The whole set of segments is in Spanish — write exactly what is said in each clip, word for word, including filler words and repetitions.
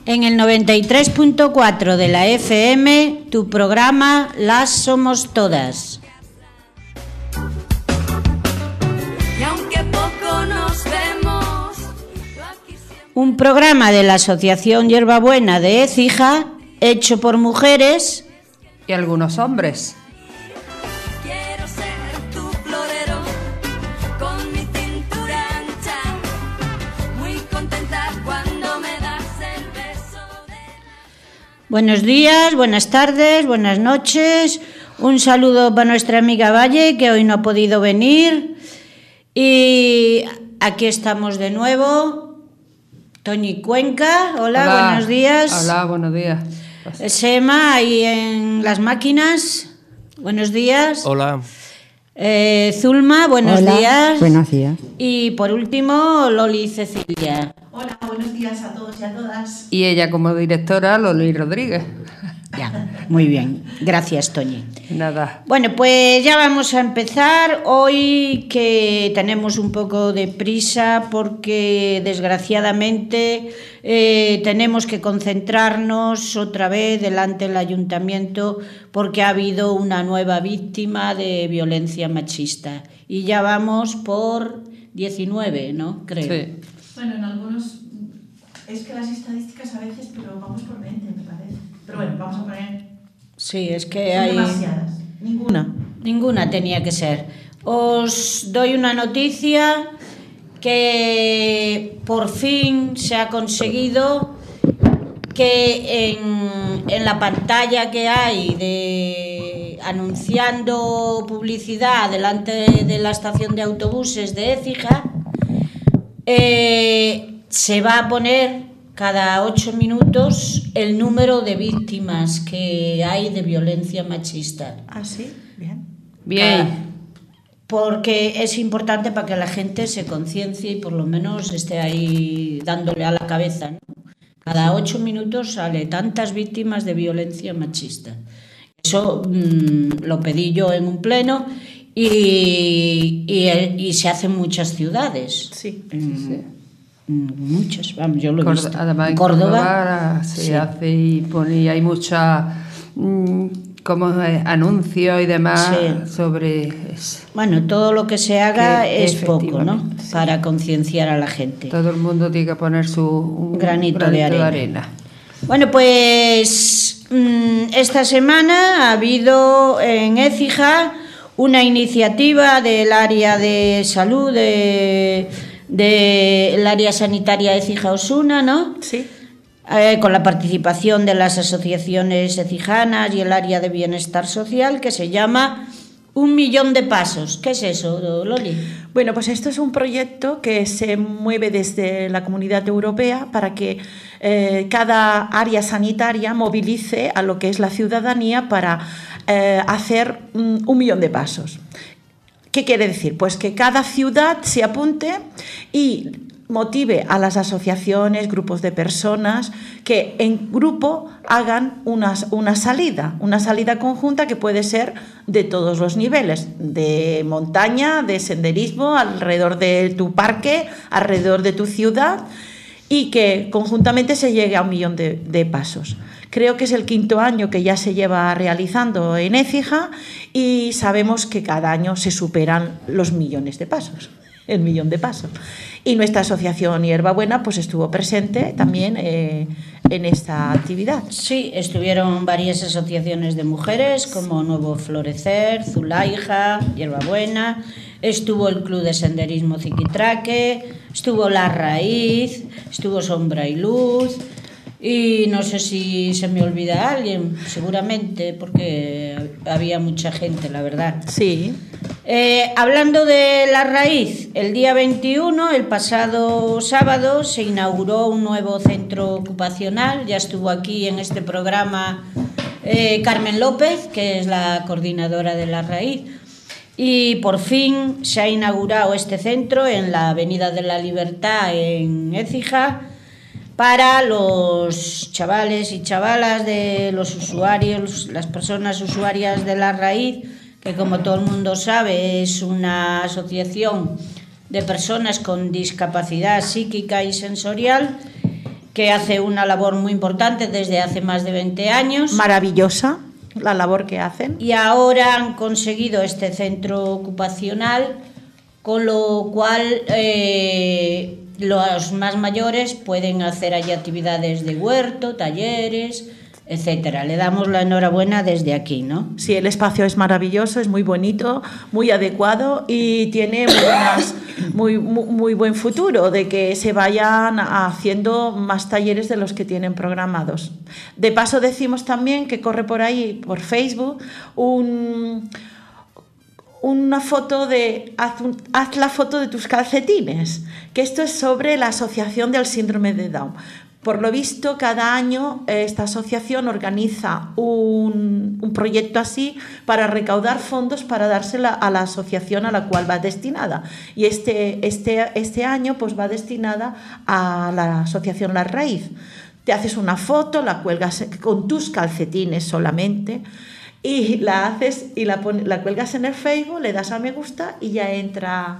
En el noventa y tres punto cuatro de la F M, tu programa Las Somos Todas. Y aunque poco nos vemos, un programa de la Asociación Hierbabuena de Écija, hecho por mujeres y algunos hombres. Quiero ser tu florero, con mi cintura ancha, muy contenta cuando me das el beso de... Buenos días, buenas tardes, buenas noches. Un saludo para nuestra amiga Valle, que hoy no ha podido venir. Y aquí estamos de nuevo. Toñi Cuenca, hola, hola, buenos días. Hola, buenos días. Sema, ahí en las máquinas, buenos días. Hola. Eh, Zulma, buenos Hola, días. Buenos días. Y por último, Loli Cecilia. Hola, buenos días a todos y a todas. Y ella como directora, Loli Rodríguez. Ya, muy bien. Gracias, Toñi. Nada. Bueno, pues ya vamos a empezar. Hoy que tenemos un poco de prisa porque desgraciadamente eh, tenemos que concentrarnos otra vez delante del ayuntamiento porque ha habido una nueva víctima de violencia machista. Y ya vamos por diecinueve, ¿no? Creo. Sí. Bueno, en algunos... Es que las estadísticas a veces, pero vamos por veinte, me parece. Pero bueno, vamos a poner... Sí, es que Son hay... demasiadas. Ninguna. Ninguna tenía que ser. Os doy una noticia que por fin se ha conseguido que en, en la pantalla que hay de anunciando publicidad delante de la estación de autobuses de Écija, eh, se va a poner cada ocho minutos el número de víctimas que hay de violencia machista. Ah, sí, bien. Bien. Cada, porque es importante para que la gente se conciencie y por lo menos esté ahí dándole a la cabeza, ¿no? Cada ocho minutos sale tantas víctimas de violencia machista. Eso mmm, lo pedí yo en un pleno y, y, y se hace en muchas ciudades. Sí, en, sí, sí. Muchas, vamos, yo lo he Cord- visto. Además, en Córdoba, Córdoba se sí. hace y pone, y hay muchas mmm, como eh, anuncios y demás Sí. sobre eso. Bueno, todo lo que se haga Que es poco, ¿no? efectivamente, sí. Para concienciar a la gente. Todo el mundo tiene que poner su un Granito, granito de, arena. de arena. Bueno, pues mmm, esta semana ha habido en Écija una iniciativa del área de salud, de, de el área sanitaria Écija-Osuna, ¿no? Sí. Eh, con la participación de las asociaciones ecijanas y el área de bienestar social, que se llama Un Millón de Pasos. ¿Qué es eso, Loli? Bueno, pues esto es un proyecto que se mueve desde la Comunidad Europea para que eh, cada área sanitaria movilice a lo que es la ciudadanía para eh, hacer um, un millón de pasos. ¿Qué quiere decir? Pues que cada ciudad se apunte y motive a las asociaciones, grupos de personas que en grupo hagan una, una salida, una salida conjunta que puede ser de todos los niveles, de montaña, de senderismo, alrededor de tu parque, alrededor de tu ciudad, y que conjuntamente se llegue a un millón de, de pasos. Creo que es el quinto año que ya se lleva realizando en Écija y sabemos que cada año se superan los millones de pasos, el millón de pasos. Y nuestra asociación Hierbabuena pues estuvo presente también eh, en esta actividad. Sí, estuvieron varias asociaciones de mujeres como Nuevo Florecer, Zulaija, Hierbabuena, estuvo el Club de Senderismo Ziquitraque, estuvo La Raíz, estuvo Sombra y Luz y no sé si se me olvida alguien, seguramente, porque había mucha gente, la verdad. Sí. Eh, hablando de La Raíz, el día veintiuno, el pasado sábado, se inauguró un nuevo centro ocupacional. Ya estuvo aquí en este programa eh, Carmen López, que es la coordinadora de La Raíz. Y por fin se ha inaugurado este centro en la Avenida de la Libertad, en Écija, para los chavales y chavalas de los usuarios, las personas usuarias de La Raíz, que como todo el mundo sabe es una asociación de personas con discapacidad psíquica y sensorial que hace una labor muy importante desde hace más de veinte años. Maravillosa la labor que hacen. Y ahora han conseguido este centro ocupacional, con lo cual eh, los más mayores pueden hacer allí actividades de huerto, talleres, etcétera. Le damos la enhorabuena desde aquí, ¿no? Sí, el espacio es maravilloso, es muy bonito, muy adecuado y tiene muy, buenas, muy, muy, muy buen futuro de que se vayan haciendo más talleres de los que tienen programados. De paso decimos también que corre por ahí, por Facebook, un... una foto de haz, un, haz la foto de tus calcetines, que esto es sobre la Asociación del Síndrome de Down. Por lo visto, cada año esta asociación organiza un, un proyecto así para recaudar fondos para dársela a la asociación a la cual va destinada. Y este, este, este año pues va destinada a la asociación La Raíz. Te haces una foto, la cuelgas con tus calcetines solamente, y la haces y la, pon, la cuelgas en el Facebook, le das a me gusta y ya entra,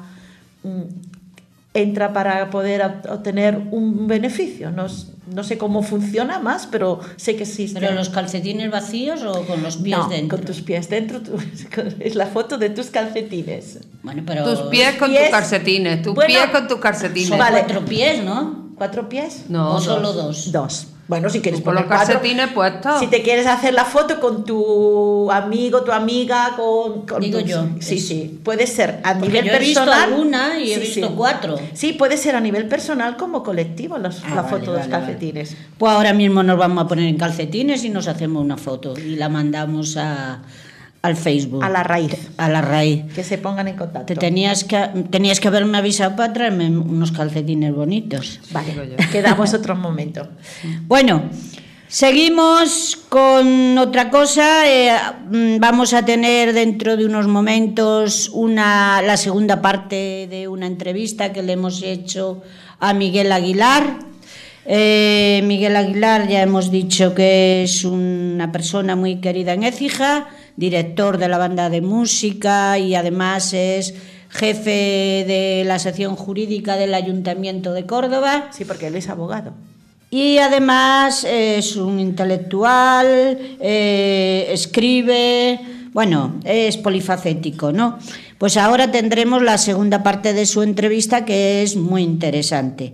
entra para poder obtener un beneficio. No, no sé cómo funciona más, pero sé que existe. ¿Pero los calcetines vacíos o con los pies no, dentro? Con tus pies dentro. Tu, es la foto de tus calcetines. Bueno, pero tus pies con pies, tus calcetines. Tus bueno, pies con tus calcetines. Son vale. cuatro pies, ¿no? ¿Cuatro pies? No, ¿O dos. solo dos? Dos. Bueno, si quieres poner los calcetines puestos. Si te quieres hacer la foto con tu amigo, tu amiga, con, con digo tus, yo. Sí, es... sí. Puede ser a Porque nivel yo he personal. Visto alguna y he sí, visto sí. cuatro. Sí, puede ser a nivel personal como colectivo los, ah, la vale, foto de los vale, calcetines. Vale. Pues ahora mismo nos vamos a poner en calcetines y nos hacemos una foto y la mandamos a al Facebook. A La Raíz. A La Raíz. Que se pongan en contacto. Te tenías que tenías que haberme avisado para traerme unos calcetines bonitos. Vale, quedamos otro momento. Bueno, seguimos con otra cosa. Eh, vamos a tener dentro de unos momentos una la segunda parte de una entrevista que le hemos hecho a Miguel Aguilar. Eh, Miguel Aguilar, ya hemos dicho que es una persona muy querida en Écija, director de la banda de música y además es jefe de la sección jurídica del Ayuntamiento de Córdoba. Sí, porque él es abogado. Y además es un intelectual, eh, escribe, bueno, es polifacético, ¿no? Pues ahora tendremos la segunda parte de su entrevista, que es muy interesante.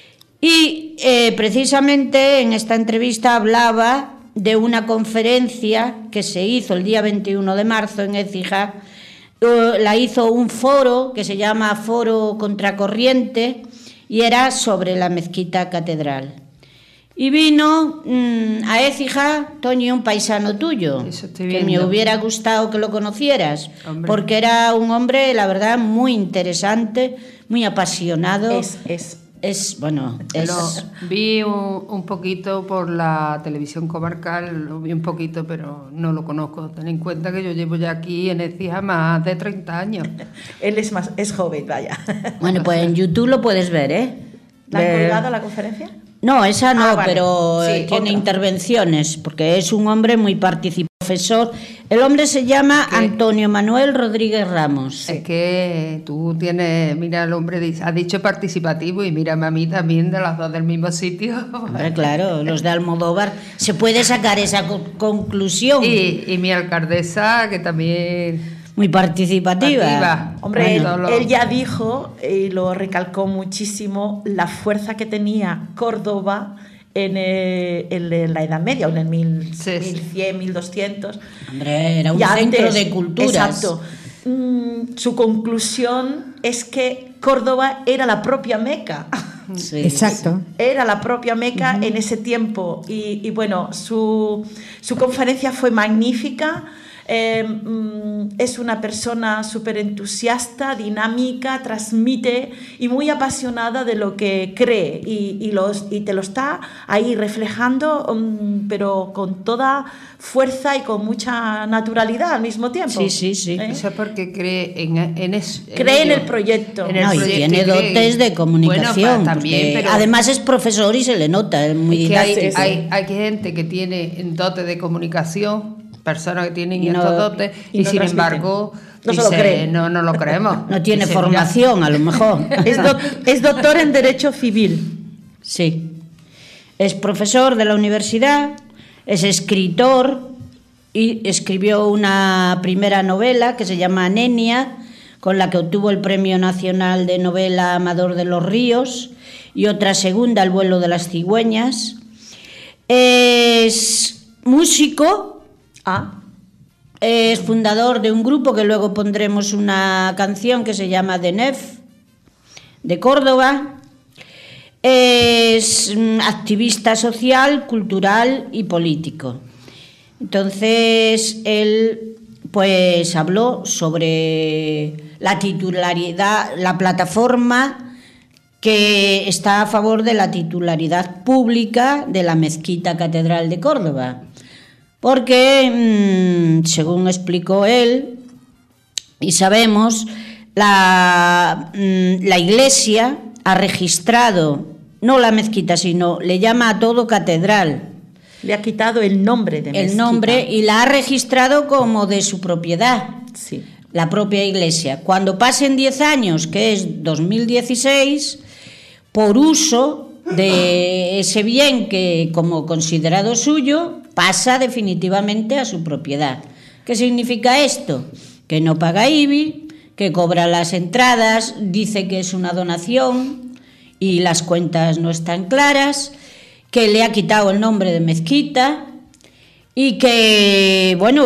Y eh, precisamente en esta entrevista hablaba de una conferencia que se hizo el día veintiuno de marzo en Écija. Eh, la hizo un foro que se llama Foro Contracorriente y era sobre la mezquita catedral. Y vino mmm, a Écija, Toñi, un paisano tuyo, que me hubiera gustado que lo conocieras, hombre. Porque era un hombre, la verdad, muy interesante, muy apasionado. Es, es. Es, bueno, es... Lo vi un, un poquito por la televisión comarcal, lo vi un poquito, pero no lo conozco. Ten en cuenta que yo llevo ya aquí en Écija más de treinta años. Él es más, es joven, vaya. Bueno, pues en YouTube lo puedes ver, ¿eh? ¿La han colgado la conferencia? No, esa no, ah, vale. pero sí, tiene otra. intervenciones, porque es un hombre muy participativo. Profesor, el hombre se llama ¿Qué? Antonio Manuel Rodríguez Ramos. Es que tú tienes, mira, el hombre dice, ha dicho participativo y mírame a mí también de las dos del mismo sitio. Hombre, claro, los de Almodóvar, se puede sacar esa co- conclusión. Y, y mi alcaldesa, que también... Muy participativa. Participa. Hombre, bueno, él, él ya dijo, y lo recalcó muchísimo, la fuerza que tenía Córdoba en, el, en la Edad Media, en el mil, sí, mil cien, mil doscientos. Hombre, era un centro antes, de culturas. Exacto. Mm, su conclusión es que Córdoba era la propia Meca. Sí, exacto. Era la propia Meca uh-huh. en ese tiempo. Y, y bueno, su, su conferencia fue magnífica. Eh, es una persona súper entusiasta, dinámica, transmite y muy apasionada de lo que cree y, y, los, y te lo está ahí reflejando, um, pero con toda fuerza y con mucha naturalidad al mismo tiempo. Sí, sí, sí. ¿Eh? Eso es porque cree en, en eso. Cree en, en el proyecto. En el no, proyecto y tiene dotes de comunicación. Bueno, también, pero además es profesor y se le nota, es muy es que hay, didáctico. Hay, hay gente que tiene dotes de comunicación, personas que tienen y no, estos dotes y, y no sin transmiten. Embargo no dice, se lo cree. no, no lo creemos. No tiene dice, formación, mira. A lo mejor. Es, do, es doctor en Derecho Civil. Sí. es profesor de la universidad, es escritor y escribió una primera novela que se llama Nenia, con la que obtuvo el Premio Nacional de Novela Amador de los Ríos, y otra segunda, El vuelo de las cigüeñas. Es músico, Ah, es fundador de un grupo que luego pondremos una canción que se llama The Nef, de Córdoba. Es mm, activista social, cultural y político. Entonces, él pues habló sobre la titularidad, la plataforma que está a favor de la titularidad pública de la Mezquita Catedral de Córdoba. Porque, mmm, según explicó él, y sabemos, la, mmm, la Iglesia ha registrado, no la mezquita, sino le llama a todo catedral. le ha quitado el nombre de mezquita. El nombre, y la ha registrado como de su propiedad, Sí. la propia Iglesia. Cuando pasen diez años, que es dos mil dieciséis, por uso de ese bien que, como considerado suyo, pasa definitivamente a su propiedad. ¿Qué significa esto? Que no paga I B I, que cobra las entradas, dice que es una donación y las cuentas no están claras, que le ha quitado el nombre de mezquita y que, bueno,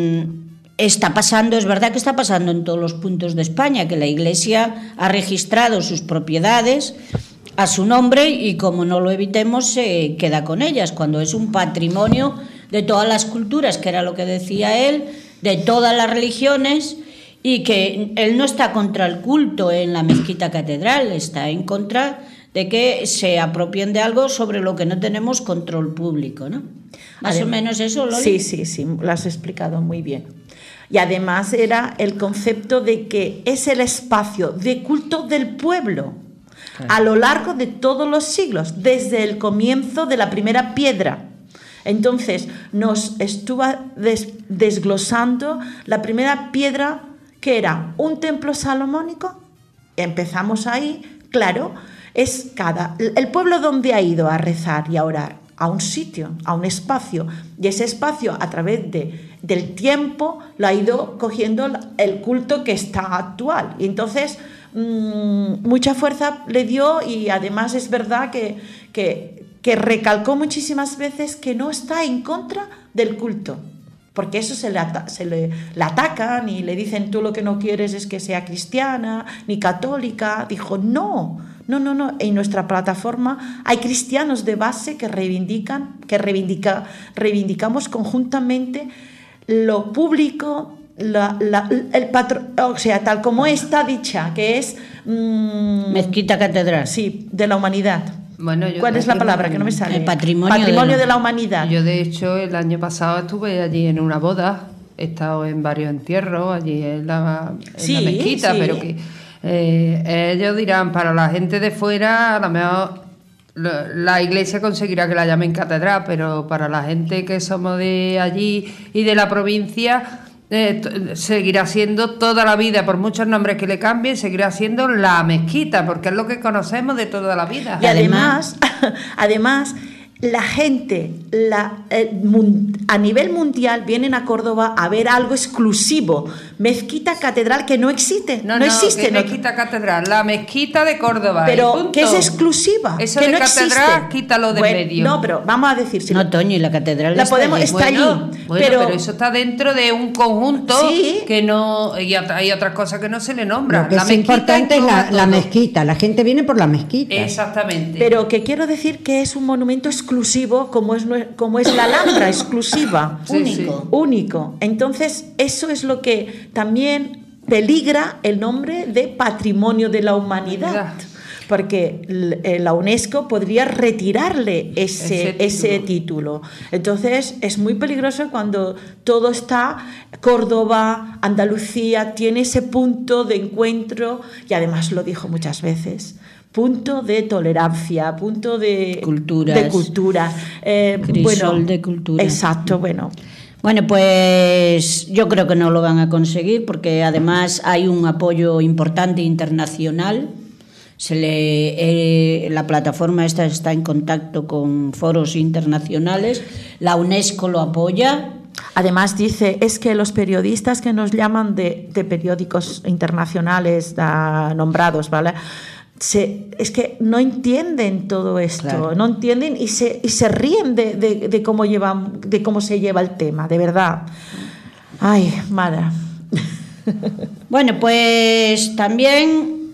está pasando, es verdad que está pasando en todos los puntos de España, que la Iglesia ha registrado sus propiedades a su nombre y, como no lo evitemos, se queda con ellas, cuando es un patrimonio de todas las culturas, que era lo que decía él, de todas las religiones, y que él no está contra el culto en la mezquita catedral, está en contra de que se apropien de algo sobre lo que no tenemos control público, ¿no? Más Además, o menos eso, Loli. Sí, sí, sí, lo has explicado muy bien. Y además era el concepto de que es el espacio de culto del pueblo, claro, a lo largo de todos los siglos, desde el comienzo de la primera piedra. Entonces nos estuvo des, desglosando la primera piedra, que era un templo salomónico. Empezamos ahí, claro, es cada el pueblo donde ha ido a rezar y a orar, a un sitio, a un espacio, y ese espacio, a través de, del tiempo, lo ha ido cogiendo el culto que está actual. Y entonces mmm, mucha fuerza le dio, y además es verdad que, que, que recalcó muchísimas veces que no está en contra del culto, porque eso se le, se le, le atacan y le dicen: tú lo que no quieres es que sea cristiana ni católica. Dijo: no, no, no, no. En nuestra plataforma hay cristianos de base que reivindican, que reivindica, reivindicamos conjuntamente lo público, la, la, el patro, o sea, tal como está dicha, que es mmm, mezquita catedral. Sí, de la humanidad. Bueno, yo ¿Cuál es la palabra que no me sale? El patrimonio, patrimonio de, la... de la humanidad. Yo, de hecho, el año pasado estuve allí en una boda, he estado en varios entierros allí en la, en sí, la mezquita, sí. pero que eh, ellos dirán, para la gente de fuera, a lo mejor la, la iglesia conseguirá que la llamen catedral, pero para la gente que somos de allí y de la provincia, Eh, t- seguirá siendo toda la vida, por muchos nombres que le cambien, seguirá siendo la mezquita, porque es lo que conocemos de toda la vida. Y además, además la gente la, eh, mun, a nivel mundial vienen a Córdoba a ver algo exclusivo. Mezquita catedral, que no existe. No, No, no, existe. que No, mezquita catedral, la mezquita de Córdoba. y pero punto. que es exclusiva. Eso que de no catedral, existe. quítalo de Bueno, medio. No, pero vamos a decir. Si No, Toño, y la catedral La está podemos- allí. está Bueno, allí, bueno, pero- pero, eso está dentro de un conjunto Sí. que no, y at- hay otras cosas que no se le nombran. Lo que La es mezquita importante es engloba la, la todo. mezquita. La gente viene por la mezquita. Exactamente. Pero que quiero decir que es un monumento exclusivo, como es, nue- como es la Alhambra, exclusiva. Sí, único. sí. Único. Entonces, eso es lo que también peligra el nombre de Patrimonio de la Humanidad. Humanidad. Porque l- eh, la UNESCO podría retirarle ese, Ese ese título. Entonces, es muy peligroso cuando todo está, Córdoba, Andalucía, tiene ese punto de encuentro, y además lo dijo muchas veces, punto de tolerancia, punto de Culturas. de culturas. Eh, Crisol de culturas. Exacto, bueno. Bueno, pues yo creo que no lo van a conseguir, porque además hay un apoyo importante internacional se le, eh, la plataforma esta está en contacto con foros internacionales, la UNESCO lo apoya. Además dice, es que los periodistas que nos llaman de, de periódicos internacionales da, nombrados, ¿vale? Se, es que no entienden todo esto, claro. no entienden y se, y se ríen de, de, de, cómo llevan, de cómo se lleva el tema, de verdad. Ay, madre. Bueno, pues también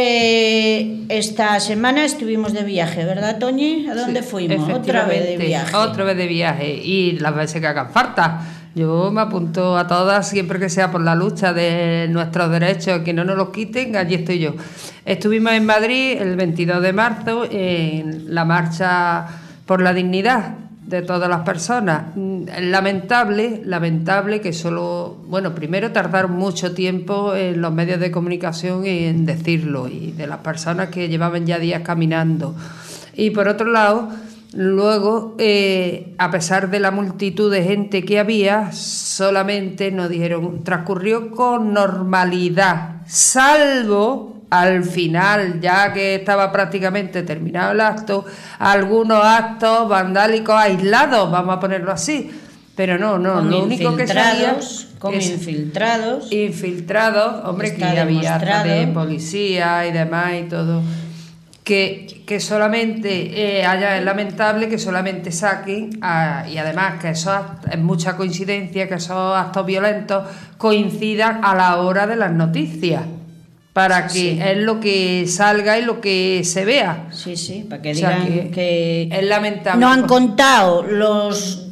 eh, esta semana estuvimos de viaje, ¿verdad, Toñi? ¿A dónde sí, fuimos? Otra vez de viaje. Otra vez de viaje y las veces que hagan falta. Yo me apunto a todas, siempre que sea por la lucha de nuestros derechos, que no nos los quiten, allí estoy yo. Estuvimos en Madrid el veintidós de marzo en la marcha por la dignidad de todas las personas. Lamentable, lamentable que solo, bueno, primero tardaron mucho tiempo en los medios de comunicación en decirlo, y de las personas que llevaban ya días caminando. Y por otro lado, luego, eh, a pesar de la multitud de gente que había, solamente nos dijeron, transcurrió con normalidad, salvo al final, ya que estaba prácticamente terminado el acto, algunos actos vandálicos aislados, vamos a ponerlo así. Pero no, no, con lo único que salía con es infiltrados. Infiltrados, hombre, que había hasta de policía y demás y todo. Que, que solamente eh, haya, es lamentable que solamente saquen, a, y además que eso es mucha coincidencia, que esos actos violentos coincidan a la hora de las noticias, para que sí. es lo que salga y lo que se vea. Sí, sí, para que digan, o sea, que, que es lamentable. No han contado los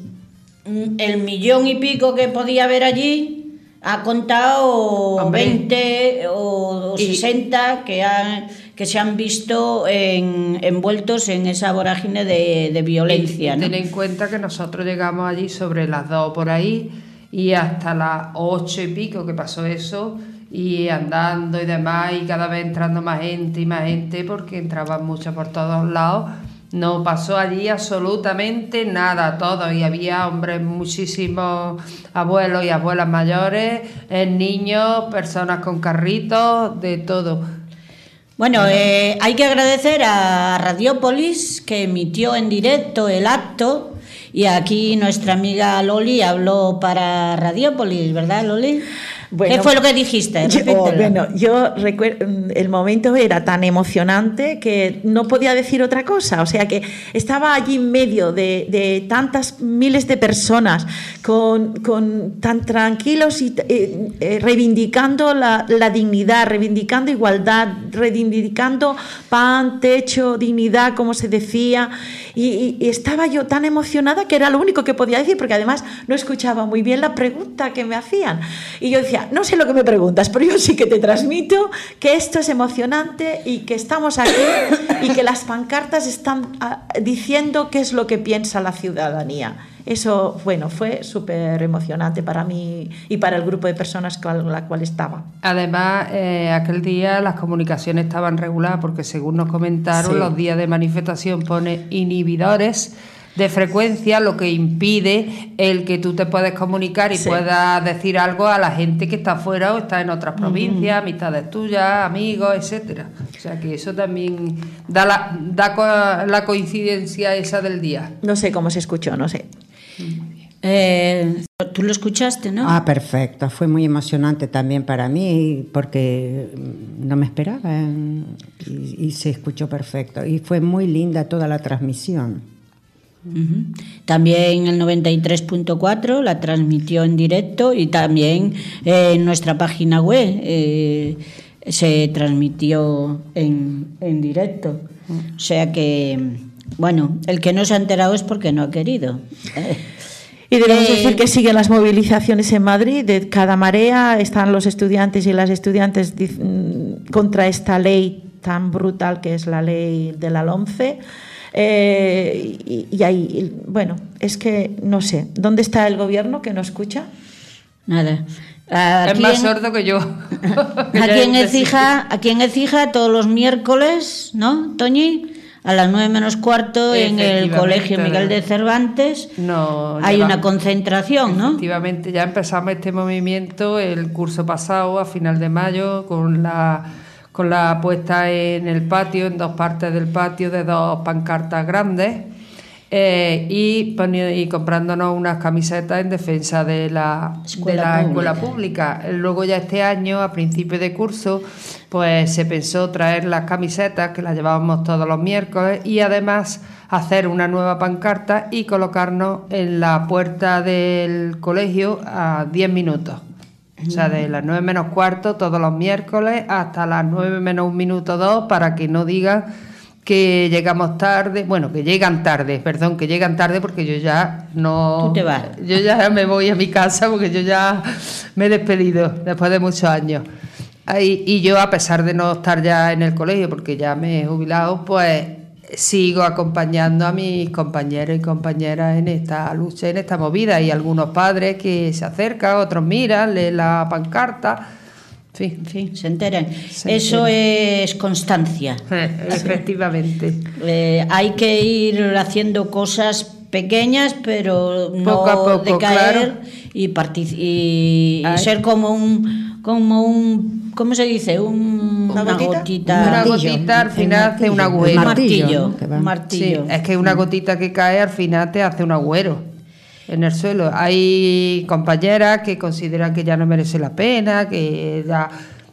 el millón y pico que podía haber allí, ha contado Hombre. veinte o, o y, sesenta que han que se han visto en, envueltos en esa vorágine de, de violencia. Y, ¿no? Ten en cuenta que nosotros llegamos allí sobre las dos por ahí, y hasta las ocho y pico que pasó eso, y andando y demás, y cada vez entrando más gente y más gente, porque entraban muchos por todos lados. No pasó allí absolutamente nada, todo, y había, hombres, muchísimos abuelos y abuelas mayores, niños, personas con carritos, de todo. Bueno, eh, hay que agradecer a Radiópolis, que emitió en directo el acto, y aquí nuestra amiga Loli habló para Radiópolis, ¿verdad, Loli? Bueno, ¿qué fue lo que dijiste? Yo, oh, bueno, yo recuerdo, el momento era tan emocionante que no podía decir otra cosa, o sea que estaba allí en medio de, de tantas miles de personas con, con tan tranquilos y eh, eh, reivindicando la, la dignidad, reivindicando igualdad, reivindicando pan, techo, dignidad, como se decía, y, y, y estaba yo tan emocionada que era lo único que podía decir, porque además no escuchaba muy bien la pregunta que me hacían, y yo decía, no sé lo que me preguntas, pero yo sí que te transmito que esto es emocionante y que estamos aquí y que las pancartas están diciendo qué es lo que piensa la ciudadanía. Eso, bueno, fue súper emocionante para mí y para el grupo de personas con la cual estaba. Además, eh, aquel día las comunicaciones estaban reguladas, porque según nos comentaron, sí. los días de manifestación pone inhibidores de frecuencia, lo que impide el que tú te puedas comunicar y sí. puedas decir algo a la gente que está fuera o está en otras provincias, uh-huh. amistades tuyas, amigos, etcétera. O sea que eso también da la, da la coincidencia esa del día. No sé cómo se escuchó, no sé. Eh, tú lo escuchaste, ¿no? Ah, perfecto. Fue muy emocionante también para mí, porque no me esperaba, ¿eh? y, y se escuchó perfecto. Y fue muy linda toda la transmisión. Uh-huh. También el noventa y tres punto cuatro la transmitió en directo, y también eh, en nuestra página web eh, se transmitió en, en directo. O sea que, bueno, el que no se ha enterado es porque no ha querido. Y debemos eh, decir que siguen las movilizaciones en Madrid. De cada marea están los estudiantes y las estudiantes contra esta ley tan brutal que es la ley de la LOMCE. Eh, y, y ahí, bueno, es que no sé, ¿dónde está el gobierno que no escucha? Nada. Es más en, sordo que yo. que aquí, en Écija, aquí en Écija todos los miércoles, ¿no, Toñi? A las nueve menos cuarto en el Colegio Miguel de Cervantes no, hay va. una concentración, ¿no? Efectivamente, ya empezamos este movimiento el curso pasado, a final de mayo, con la con la puesta en el patio, en dos partes del patio, de dos pancartas grandes, eh, y, poni- y comprándonos unas camisetas en defensa de la Escuela de la pública. escuela pública. Luego ya este año, a principio de curso, pues se pensó traer las camisetas, que las llevábamos todos los miércoles, y además hacer una nueva pancarta y colocarnos en la puerta del colegio a diez minutos. O sea, de las nueve menos cuarto todos los miércoles hasta las nueve menos un minuto dos, para que no digan que llegamos tarde, bueno, que llegan tarde, perdón, que llegan tarde, porque yo ya no... Tú te vas. Yo ya me voy a mi casa porque yo ya me he despedido después de muchos años. Ay, y yo, a pesar de no estar ya en el colegio, porque ya me he jubilado, pues sigo acompañando a mis compañeros y compañeras en esta lucha, en esta movida. Y algunos padres que se acercan, otros miran, leen la pancarta, en fin. En fin, se enteran. Se Eso es constancia. Efectivamente. Eh, hay que ir haciendo cosas pequeñas, pero no Poco a poco, decaer, claro. y, partici- y Ay. ser como un, como un, ¿cómo se dice? Un, ¿Una gotita? gotita. Un Una martillo, gotita al el final hace martillo, un el agujero. Un martillo, martillo, ¿no? Que va. un Sí, martillo. es que una gotita que cae al final te hace un agujero en el suelo. Hay compañeras que consideran que ya no merece la pena, que ya...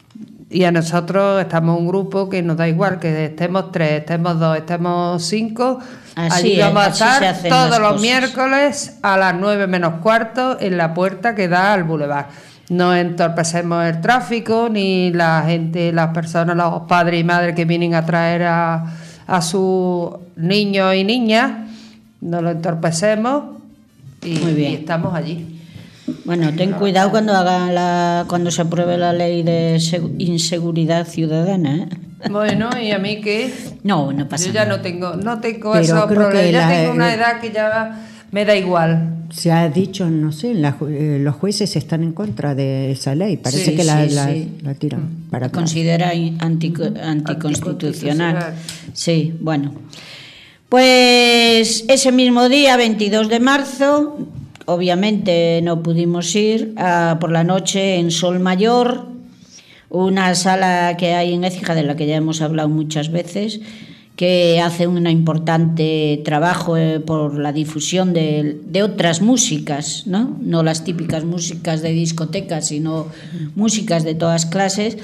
Y a nosotros estamos un grupo que nos da igual, que estemos tres, estemos dos, estemos cinco. Así Allí es, vamos a así se estar hacen todos las los cosas. miércoles a las nueve menos cuarto en la puerta que da al bulevar. No entorpecemos el tráfico, ni la gente, las personas, los padres y madres que vienen a traer a, a sus niños y niñas, no lo entorpecemos y, Muy bien. y estamos allí. Bueno, ten cuidado cuando haga la, cuando se apruebe la ley de segu- inseguridad ciudadana, ¿eh? Bueno, ¿y a mí qué? No, no pasa Yo ya nada. no tengo, no tengo Pero esos creo que problemas. Ya la- tengo una edad que ya me da igual. Se ha dicho, no sé, la ju- eh, los jueces están en contra de esa ley. Parece Sí, que la, sí, la- sí. la tiran para atrás. Considera in- antico- anticonstitucional. Anticonstitucional. Sí, bueno. Pues ese mismo día, veintidós de marzo, obviamente no pudimos ir, a, por la noche en Sol Mayor, una sala que hay en Écija, de la que ya hemos hablado muchas veces, que hace un importante trabajo eh, por la difusión de, de otras músicas, ¿no? No las típicas músicas de discotecas, sino músicas de todas clases.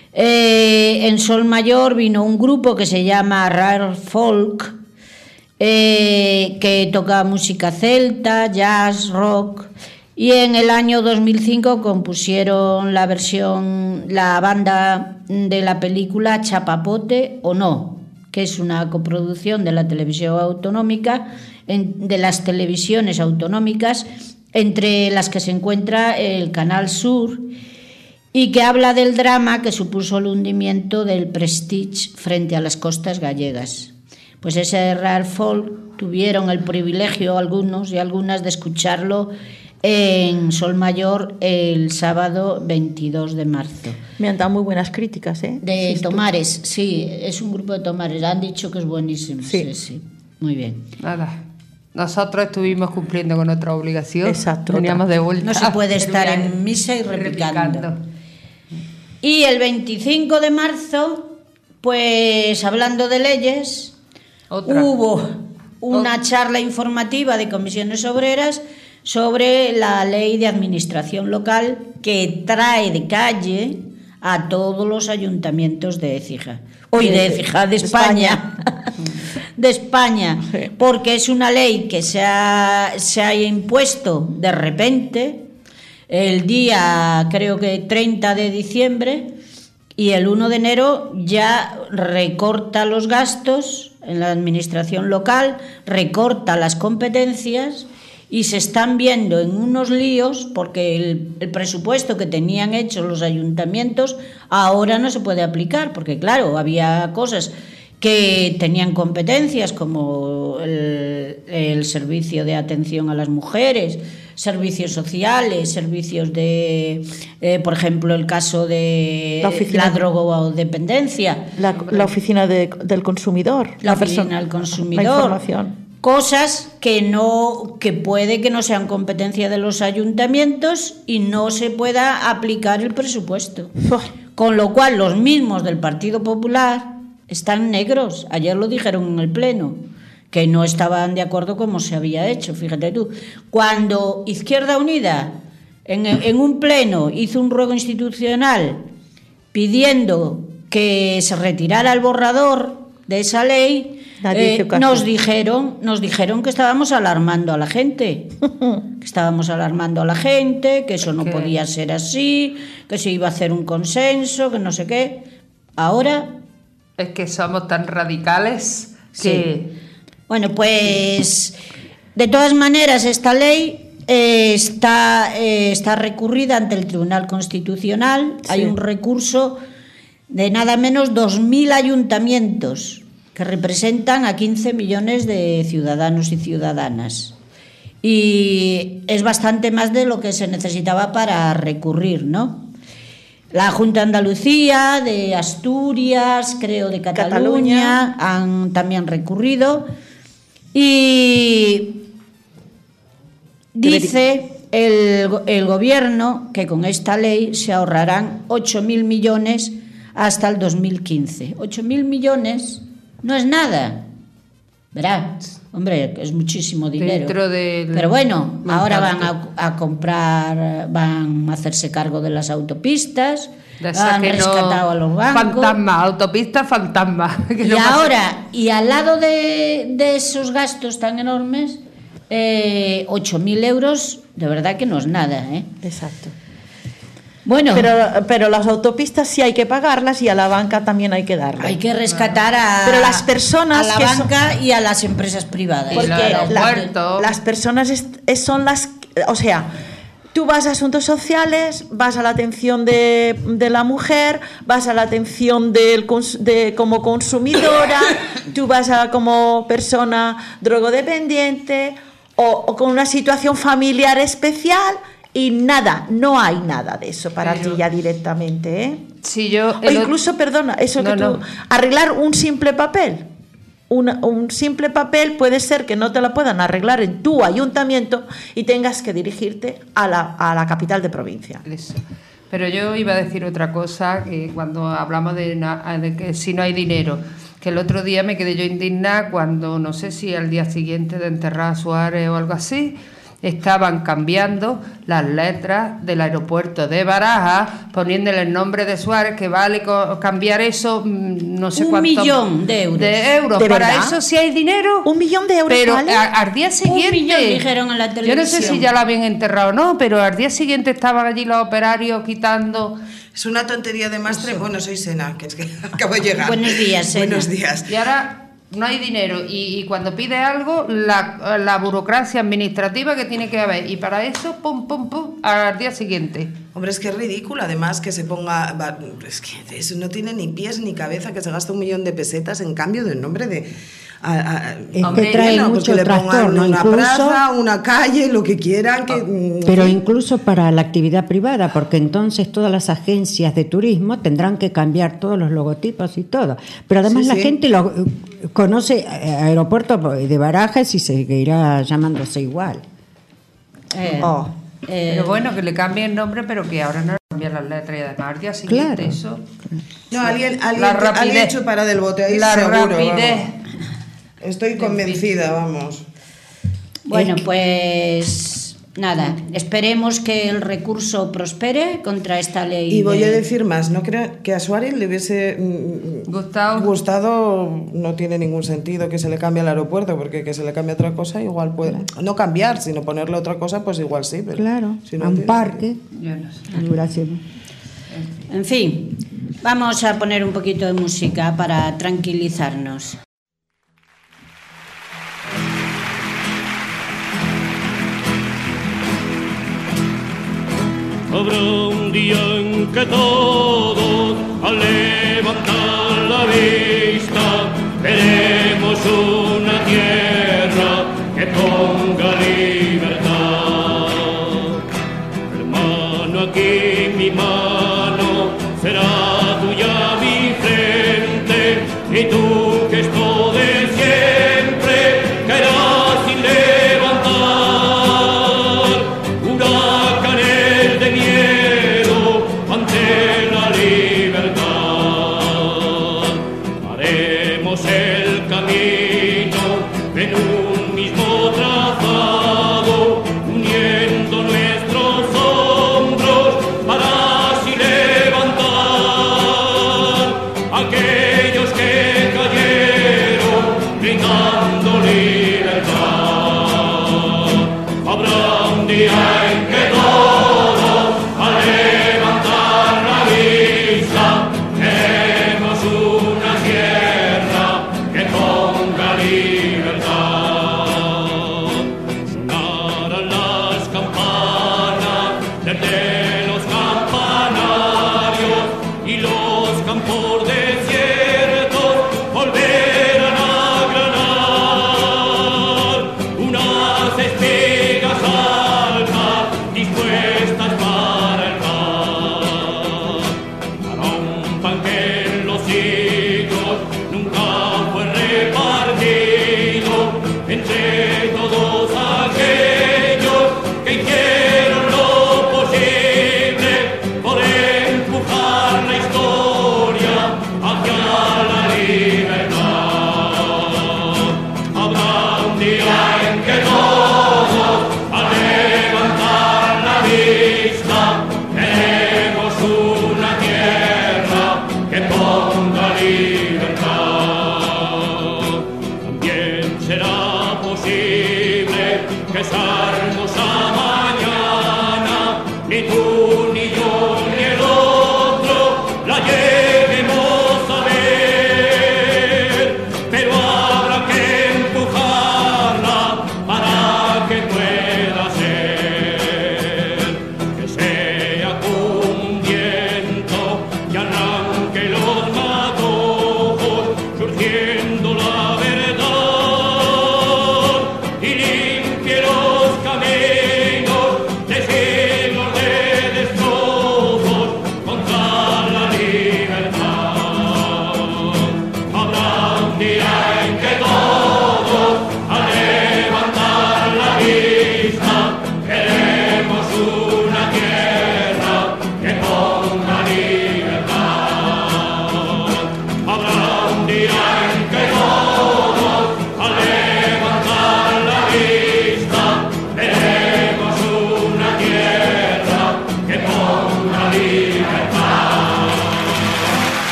Eh, en Sol Mayor vino un grupo que se llama Rare Folk, eh, que toca música celta, jazz, rock, y en el año dos mil cinco compusieron la versión, la banda de la película Chapapote o no, que es una coproducción de la televisión autonómica, en, de las televisiones autonómicas, entre las que se encuentra el Canal Sur, y que habla del drama que supuso el hundimiento del Prestige frente a las costas gallegas. Pues ese Rare Folk tuvieron el privilegio, algunos y algunas, de escucharlo en Sol Mayor el sábado veintidós de marzo. Me han dado muy buenas críticas, ¿eh? De Sí, Tomares, sí, es un grupo de Tomares, han dicho que es buenísimo. Sí. Sí, sí, muy bien. Nada. Nosotros estuvimos cumpliendo con nuestra obligación. Exacto. Veníamos de vuelta. No se puede a estar terminar en misa y replicando. Y el veinticinco de marzo, pues hablando de leyes, Otra. hubo una charla informativa de comisiones obreras sobre la ley de administración local que trae de calle a todos los ayuntamientos de Écija. Hoy de Écija, de España. De España, Sí. porque es una ley que se ha, se ha impuesto de repente el día, creo que treinta de diciembre, y el uno de enero ya recorta los gastos en la administración local, recorta las competencias, y se están viendo en unos líos porque el, el presupuesto que tenían hecho los ayuntamientos ahora no se puede aplicar, porque claro, había cosas que tenían competencias como el, el servicio de atención a las mujeres, servicios sociales, servicios de, eh, por ejemplo, el caso de La oficina- la drogodependencia, La, la oficina de- del consumidor. la perso- oficina del consumidor, La información. cosas que no, que puede que no sean competencia de los ayuntamientos y no se pueda aplicar el presupuesto. Uf, Con lo cual los mismos del Partido Popular están negros. Ayer lo dijeron en el Pleno, que no estaban de acuerdo como se había hecho, fíjate tú. Cuando Izquierda Unida en, en un Pleno hizo un ruego institucional pidiendo que se retirara el borrador de esa ley, eh, nos dijeron, nos dijeron que estábamos alarmando a la gente, que estábamos alarmando a la gente, que eso no ¿Qué? podía ser así, que se iba a hacer un consenso, que no sé qué. Ahora es que somos tan radicales que... Sí. Bueno, pues de todas maneras esta ley eh, está, eh, está recurrida ante el Tribunal Constitucional. Sí. Hay un recurso de nada menos dos mil ayuntamientos que representan a quince millones de ciudadanos y ciudadanas. Y es bastante más de lo que se necesitaba para recurrir, ¿no? La Junta de Andalucía, de Asturias, creo de Cataluña, Cataluña. han también recurrido. Y dice el, el gobierno que con esta ley se ahorrarán ocho mil millones hasta el dos mil quince. ocho mil millones no es nada, ¿verdad? Hombre, es muchísimo dinero. Dentro del... Pero bueno, ahora van a, a comprar, van a hacerse cargo de las autopistas, han rescatado no... a los bancos. Fantasma, autopista fantasma. Y no ahora, pasa. Y al lado de, de esos gastos tan enormes, eh, ocho mil euros, de verdad que no es nada, ¿eh? Exacto. Bueno, pero, pero las autopistas sí hay que pagarlas y a la banca también hay que darle. Hay que rescatar a, pero las personas a la banca son, y a las empresas privadas. Porque la, las personas es, es, son las... O sea, tú vas a asuntos sociales, vas a la atención de, de la mujer, vas a la atención del, de, como consumidora, tú vas a como persona drogodependiente o, o con una situación familiar especial... Y nada, no hay nada de eso para Pero, ti ya directamente, ¿eh? Si yo, o incluso, otro... perdona, eso no, que tú... No. Arreglar un simple papel. Una, un simple papel puede ser que no te lo puedan arreglar en tu ayuntamiento y tengas que dirigirte a la, a la capital de provincia. Eso. Pero yo iba a decir otra cosa, que cuando hablamos de, de que si no hay dinero, que el otro día me quedé yo indignada cuando, no sé si al día siguiente de enterrar a Suárez o algo así... estaban cambiando las letras del aeropuerto de Barajas, poniéndole el nombre de Suárez, que vale co- cambiar eso, no sé un cuánto... Un millón de euros. De euros. ¿De Para verdad? Eso sí hay dinero. Un millón de euros, pero ¿vale? a, al día siguiente... Un millón dijeron en la televisión. Yo no sé si ya la habían enterrado o no, pero al día siguiente estaban allí los operarios quitando... Es una tontería de más... Tre- bueno, soy Sena, que es que acabo de llegar. Buenos días, Sena. Buenos días. Y ahora... no hay dinero y, y cuando pide algo la, la burocracia administrativa que tiene que haber y para eso pum pum pum al día siguiente. Hombre, es que es ridículo además que se ponga, es que eso no tiene ni pies ni cabeza, que se gasta un millón de pesetas en cambio del nombre de a, a, es hombre, que trae bueno, mucho pues que trastorno, una incluso, plaza, una calle, lo que quieran que, pero sí. Incluso para la actividad privada, porque entonces todas las agencias de turismo tendrán que cambiar todos los logotipos y todo, pero además sí, la sí. gente lo conoce aeropuerto de Barajas y seguirá llamándose igual. Eh, oh. eh, pero bueno, que le cambien el nombre, pero que ahora no le cambian las letras y además al día siguiente claro. eso. No, alguien, alguien, alguien hecho para del bote ahí la seguro. Rapidez. Vamos. Estoy convencida, vamos. Bueno, pues nada, esperemos que el recurso prospere contra esta ley. Y voy de... a decir más, no creo que a Suárez le hubiese gustado. gustado, no tiene ningún sentido que se le cambie el aeropuerto, porque que se le cambie otra cosa igual puede, claro. no cambiar, sino ponerle otra cosa, pues igual sí. Pero claro, si no un parque. Yo no sé. En fin, vamos a poner un poquito de música para tranquilizarnos. Habrá un día en que todos, al levantar la vista, veremos una tierra que ponga libertad. Hermano, aquí mi mano será tuya mi frente, y tú que esto de siempre caerás sin levantar. Huracanes de miedo ante la libertad.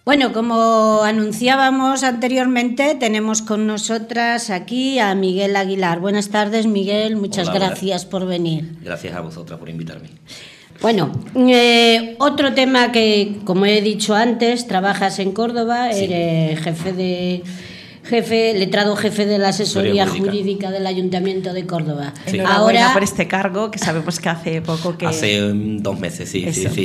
Bueno, como anunciábamos anteriormente, tenemos con nosotras aquí a Miguel Aguilar. Buenas tardes, Miguel. Muchas Hola, gracias por venir. Gracias a vosotras por invitarme. Bueno, eh, otro tema que, como he dicho antes, trabajas en Córdoba, Sí. eres jefe de jefe, letrado jefe de la asesoría Asesoría jurídica. jurídica del Ayuntamiento de Córdoba. Sí. Enhorabuena Ahora, por este cargo, que sabemos que hace poco que... Hace um, dos meses, sí, sí, Eso. sí.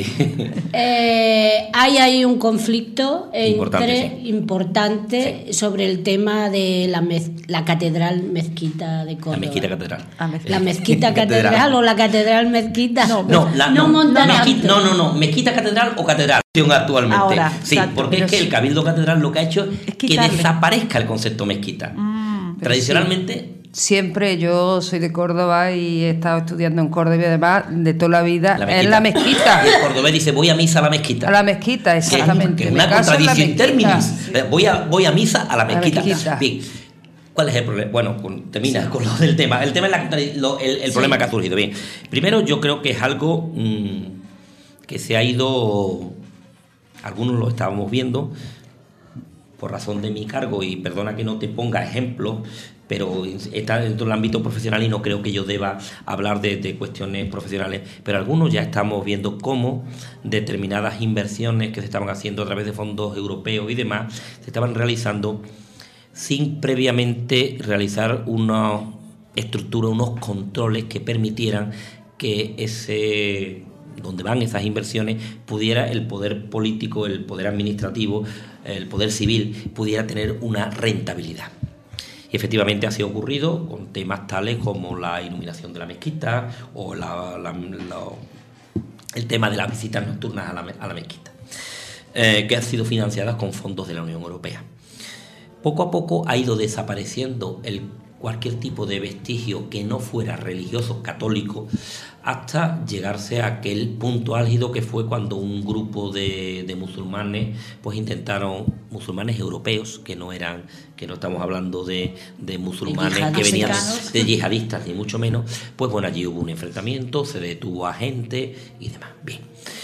eh, hay ahí un conflicto Importante, entre, sí. importante Sí. sobre el tema de la, mez- la catedral mezquita de Córdoba. La mezquita catedral. Ah, mezquita. La mezquita Catedral. catedral o la catedral mezquita. No, No, la, no, no, monta mezquita- tanto. no, no, no, mezquita catedral o catedral actualmente. Ahora, sí, exacto, porque pero es que sí. el Cabildo Catedral lo que ha hecho es que quitarle. desaparezca el concepto mezquita. Mm, Tradicionalmente, Siempre yo soy de Córdoba y he estado estudiando en Córdoba y además de toda la vida la es la mezquita. mezquita. Y el cordobés dice, voy a misa a la mezquita. A la mezquita, Que es- exactamente. Que es Me una caso en la contradicción in mezquita. terminis. Eh, Voy a, voy a misa a la la mezquita. mezquita. Bien. ¿Cuál es el problema? Bueno, con- termina con lo del tema. El tema es la contradi- lo- el, el Sí. problema que ha surgido. Bien. Primero, yo creo que es algo mmm, que se ha ido. Algunos lo estábamos viendo por razón de mi cargo, y perdona que no te ponga ejemplos, pero está dentro del ámbito profesional y no creo que yo deba hablar de, de cuestiones profesionales, pero algunos ya estamos viendo cómo determinadas inversiones que se estaban haciendo a través de fondos europeos y demás se estaban realizando sin previamente realizar una estructura, unos controles que permitieran que ese donde van esas inversiones pudiera el poder político, el poder administrativo, el poder civil pudiera tener una rentabilidad. Y efectivamente así ha ocurrido con temas tales como la iluminación de la mezquita o la, la, la, el tema de las visitas nocturnas a la, a la mezquita, eh, que han sido financiadas con fondos de la Unión Europea. Poco a poco ha ido desapareciendo el, cualquier tipo de vestigio que no fuera religioso católico, hasta llegarse a aquel punto álgido que fue cuando un grupo de, de musulmanes pues intentaron, musulmanes europeos, que no eran, que no estamos hablando de, de musulmanes De que venían yihadistas. de yihadistas ni mucho menos, pues bueno, allí hubo un enfrentamiento, se detuvo a gente y demás. Bien.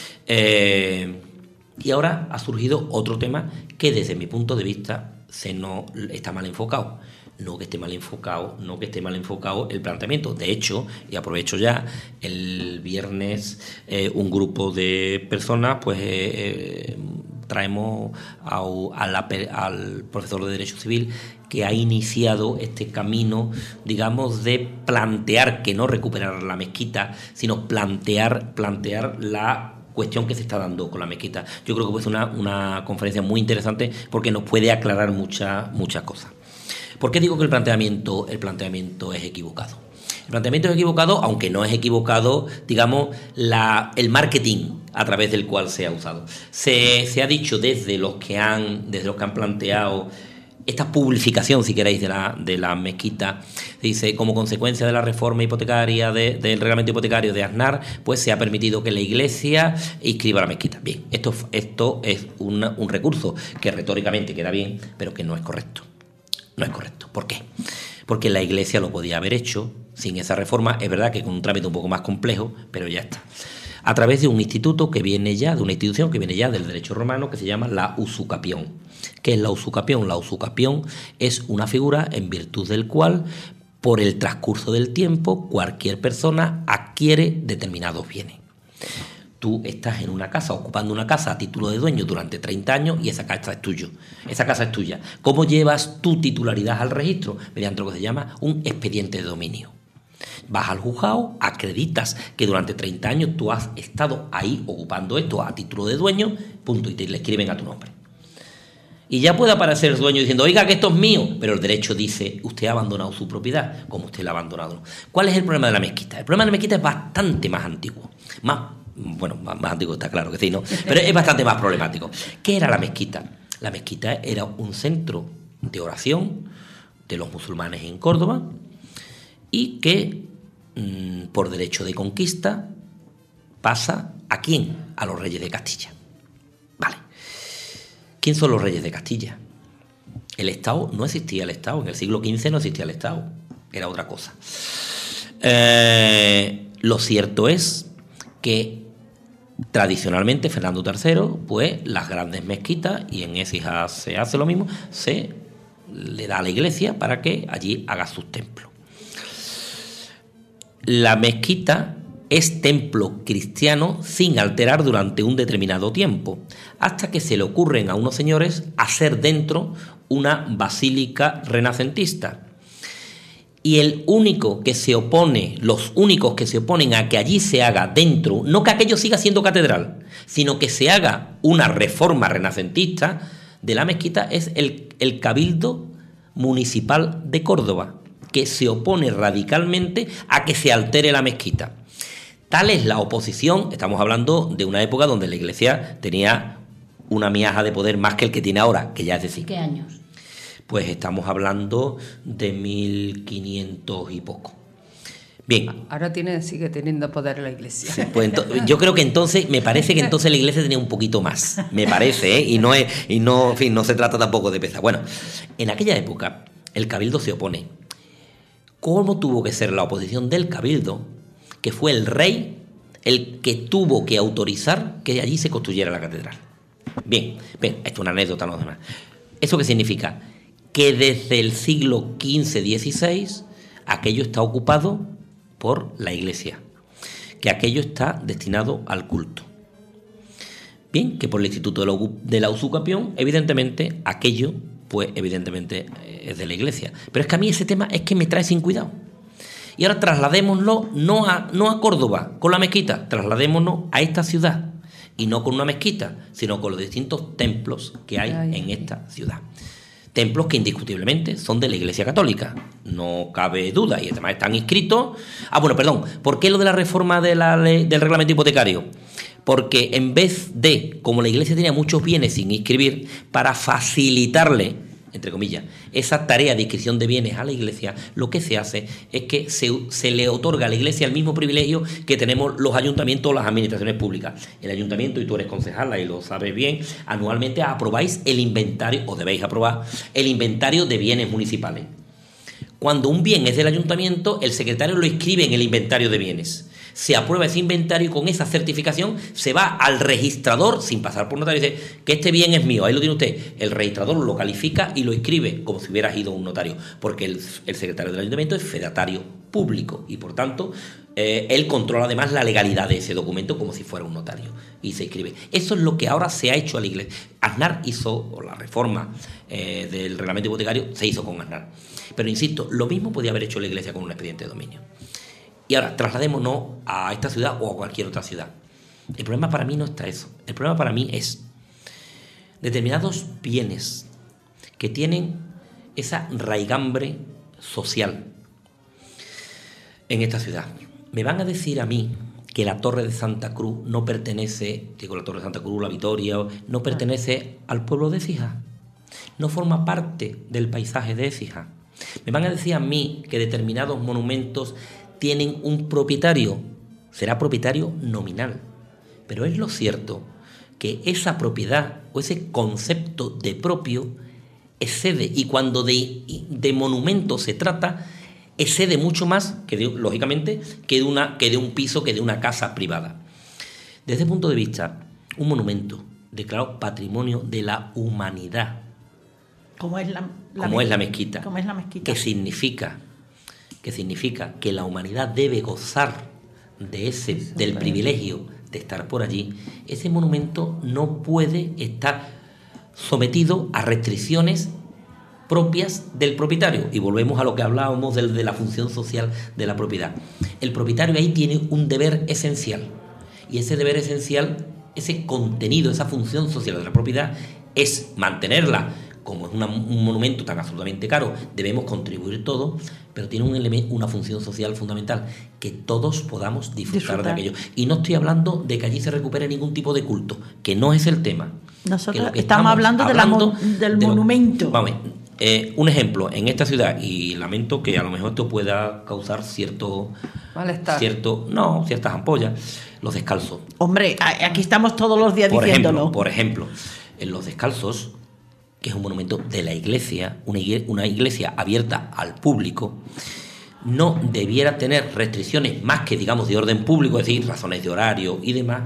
Eh, y ahora ha surgido otro tema que desde mi punto de vista se no está mal enfocado. No que esté mal enfocado, no que esté mal enfocado el planteamiento. De hecho, y aprovecho ya, el viernes eh, un grupo de personas, pues eh, eh, traemos a, a la, al profesor de Derecho Civil que ha iniciado este camino, digamos, de plantear que no recuperar la mezquita, sino plantear, plantear la cuestión que se está dando con la mezquita. Yo creo que puede ser una, una conferencia muy interesante porque nos puede aclarar muchas muchas cosas. ¿Por qué digo que el planteamiento, el planteamiento es equivocado? El planteamiento es equivocado, aunque no es equivocado, digamos, la, el marketing a través del cual se ha usado. Se, se ha dicho desde los que han, desde los que han planteado esta publificación, si queréis, de la, de la mezquita, dice, como consecuencia de la reforma hipotecaria, de, del reglamento hipotecario de Aznar, pues se ha permitido que la Iglesia inscriba la mezquita. Bien, esto, esto es una, un recurso que retóricamente queda bien, pero que no es correcto. No es correcto. ¿Por qué? Porque la Iglesia lo podía haber hecho sin esa reforma. Es verdad que con un trámite un poco más complejo, pero ya está. A través de un instituto que viene ya, de una institución que viene ya del derecho romano, que se llama la usucapión. ¿Qué es la usucapión? La usucapión es una figura en virtud del cual, por el transcurso del tiempo, cualquier persona adquiere determinados bienes. Tú estás en una casa, ocupando una casa a título de dueño durante treinta años y esa casa es tuya. Esa casa es tuya. ¿Cómo llevas tu titularidad al registro? Mediante lo que se llama un expediente de dominio. Vas al juzgado, acreditas que durante treinta años tú has estado ahí ocupando esto a título de dueño, punto, y te le escriben a tu nombre. Y ya puede aparecer el dueño diciendo, oiga, que esto es mío, pero el derecho dice, usted ha abandonado su propiedad, como usted la ha abandonado. ¿Cuál es el problema de la mezquita? El problema de la mezquita es bastante más antiguo, más Bueno, más, más antiguo está claro que sí, ¿no? Pero es bastante más problemático. ¿Qué era la mezquita? La mezquita era un centro de oración de los musulmanes en Córdoba y que, mmm, por derecho de conquista, pasa ¿a quién? A los reyes de Castilla. Vale. ¿Quién son los reyes de Castilla? El Estado, no existía el Estado. En el siglo quince no existía el Estado. Era otra cosa. Eh, lo cierto es que tradicionalmente Fernando tercero, pues las grandes mezquitas, y en Écija se hace lo mismo, se le da a la iglesia para que allí haga sus templos. La mezquita es templo cristiano sin alterar durante un determinado tiempo, hasta que se le ocurren a unos señores hacer dentro una basílica renacentista. Y el único que se opone, los únicos que se oponen a que allí se haga dentro, no que aquello siga siendo catedral, sino que se haga una reforma renacentista de la mezquita, es el, el Cabildo Municipal de Córdoba, que se opone radicalmente a que se altere la mezquita. Tal es la oposición, estamos hablando de una época donde la Iglesia tenía una miaja de poder más que el que tiene ahora, que ya es decir. ¿Qué años? Pues estamos hablando de mil quinientos y poco. Bien. Ahora tiene, sigue teniendo poder la Iglesia. Sí, pues ento- yo creo que entonces, me parece que entonces la Iglesia tenía un poquito más, me parece, ¿eh? Y no es, y no, en fin, no se trata tampoco de pesar. Bueno, en aquella época el Cabildo se opone. ¿Cómo tuvo que ser la oposición del Cabildo? Que fue el rey el que tuvo que autorizar que allí se construyera la catedral. Bien, bien, esto es una anécdota, no demás. ¿Eso qué significa? Que desde el siglo quince dieciséis aquello está ocupado por la Iglesia, que aquello está destinado al culto. Bien, que por el Instituto de la, de la Usucapión, evidentemente, aquello, pues evidentemente es de la Iglesia. Pero es que a mí ese tema es que me trae sin cuidado. Y ahora trasladémoslo no a, no a Córdoba con la mezquita, trasladémonos a esta ciudad, y no con una mezquita, sino con los distintos templos que hay Ay. en esta ciudad. Templos que indiscutiblemente son de la Iglesia Católica, no cabe duda, y además están inscritos. Ah, bueno, perdón, ¿por qué lo de la reforma de la ley, del reglamento hipotecario? Porque en vez de, como la Iglesia tenía muchos bienes sin inscribir, para facilitarle, entre comillas, esa tarea de inscripción de bienes a la Iglesia, lo que se hace es que se, se le otorga a la Iglesia el mismo privilegio que tenemos los ayuntamientos o las administraciones públicas. El ayuntamiento, y tú eres concejala y lo sabes bien, anualmente aprobáis el inventario, o debéis aprobar, el inventario de bienes municipales. Cuando un bien es del ayuntamiento, el secretario lo inscribe en el inventario de bienes. Se aprueba ese inventario y con esa certificación se va al registrador, sin pasar por notario, y dice que este bien es mío, ahí lo tiene usted. El registrador lo califica y lo inscribe como si hubiera ido a un notario, porque el, el secretario del ayuntamiento es fedatario público y por tanto eh, él controla además la legalidad de ese documento como si fuera un notario y se inscribe. Eso es lo que ahora se ha hecho a la Iglesia. Aznar hizo, o la reforma eh, del reglamento hipotecario se hizo con Aznar. Pero insisto, lo mismo podía haber hecho la Iglesia con un expediente de dominio. Y ahora, trasladémonos a esta ciudad o a cualquier otra ciudad. El problema para mí no está eso. El problema para mí es determinados bienes que tienen esa raigambre social en esta ciudad. Me van a decir a mí que la Torre de Santa Cruz no pertenece, digo la Torre de Santa Cruz, la Vitoria, no pertenece al pueblo de Écija. No forma parte del paisaje de Écija. Me van a decir a mí que determinados monumentos tienen un propietario, será propietario nominal, pero es lo cierto que esa propiedad o ese concepto de propio excede, y cuando de, de monumento se trata, excede mucho más, que de, lógicamente, que de, una, que de un piso, que de una casa privada. Desde ese punto de vista, un monumento declarado Patrimonio de la Humanidad, como es la, la, como es la mezquita, como es la mezquita, que significa... que significa que la humanidad debe gozar de ese, del privilegio de estar por allí, ese monumento no puede estar sometido a restricciones propias del propietario. Y volvemos a lo que hablábamos de, de la función social de la propiedad. El propietario ahí tiene un deber esencial, y ese deber esencial, ese contenido, esa función social de la propiedad es mantenerla. Como es una, un monumento tan absolutamente caro, debemos contribuir todos, pero tiene un elemento, una función social fundamental, que todos podamos disfrutar, disfrutar de aquello. Y no estoy hablando de que allí se recupere ningún tipo de culto, que no es el tema. Nosotros estamos, estamos hablando, hablando de la, del de monumento. Lo, vamos, eh, un ejemplo, en esta ciudad, y lamento que a lo mejor esto pueda causar cierto... malestar. Cierto, no, ciertas ampollas, los descalzos. Hombre, aquí estamos todos los días por diciéndolo. Ejemplo, por ejemplo, en los descalzos, que es un monumento de la iglesia, una iglesia, una iglesia abierta al público, no debiera tener restricciones más que, digamos, de orden público, es decir, razones de horario y demás,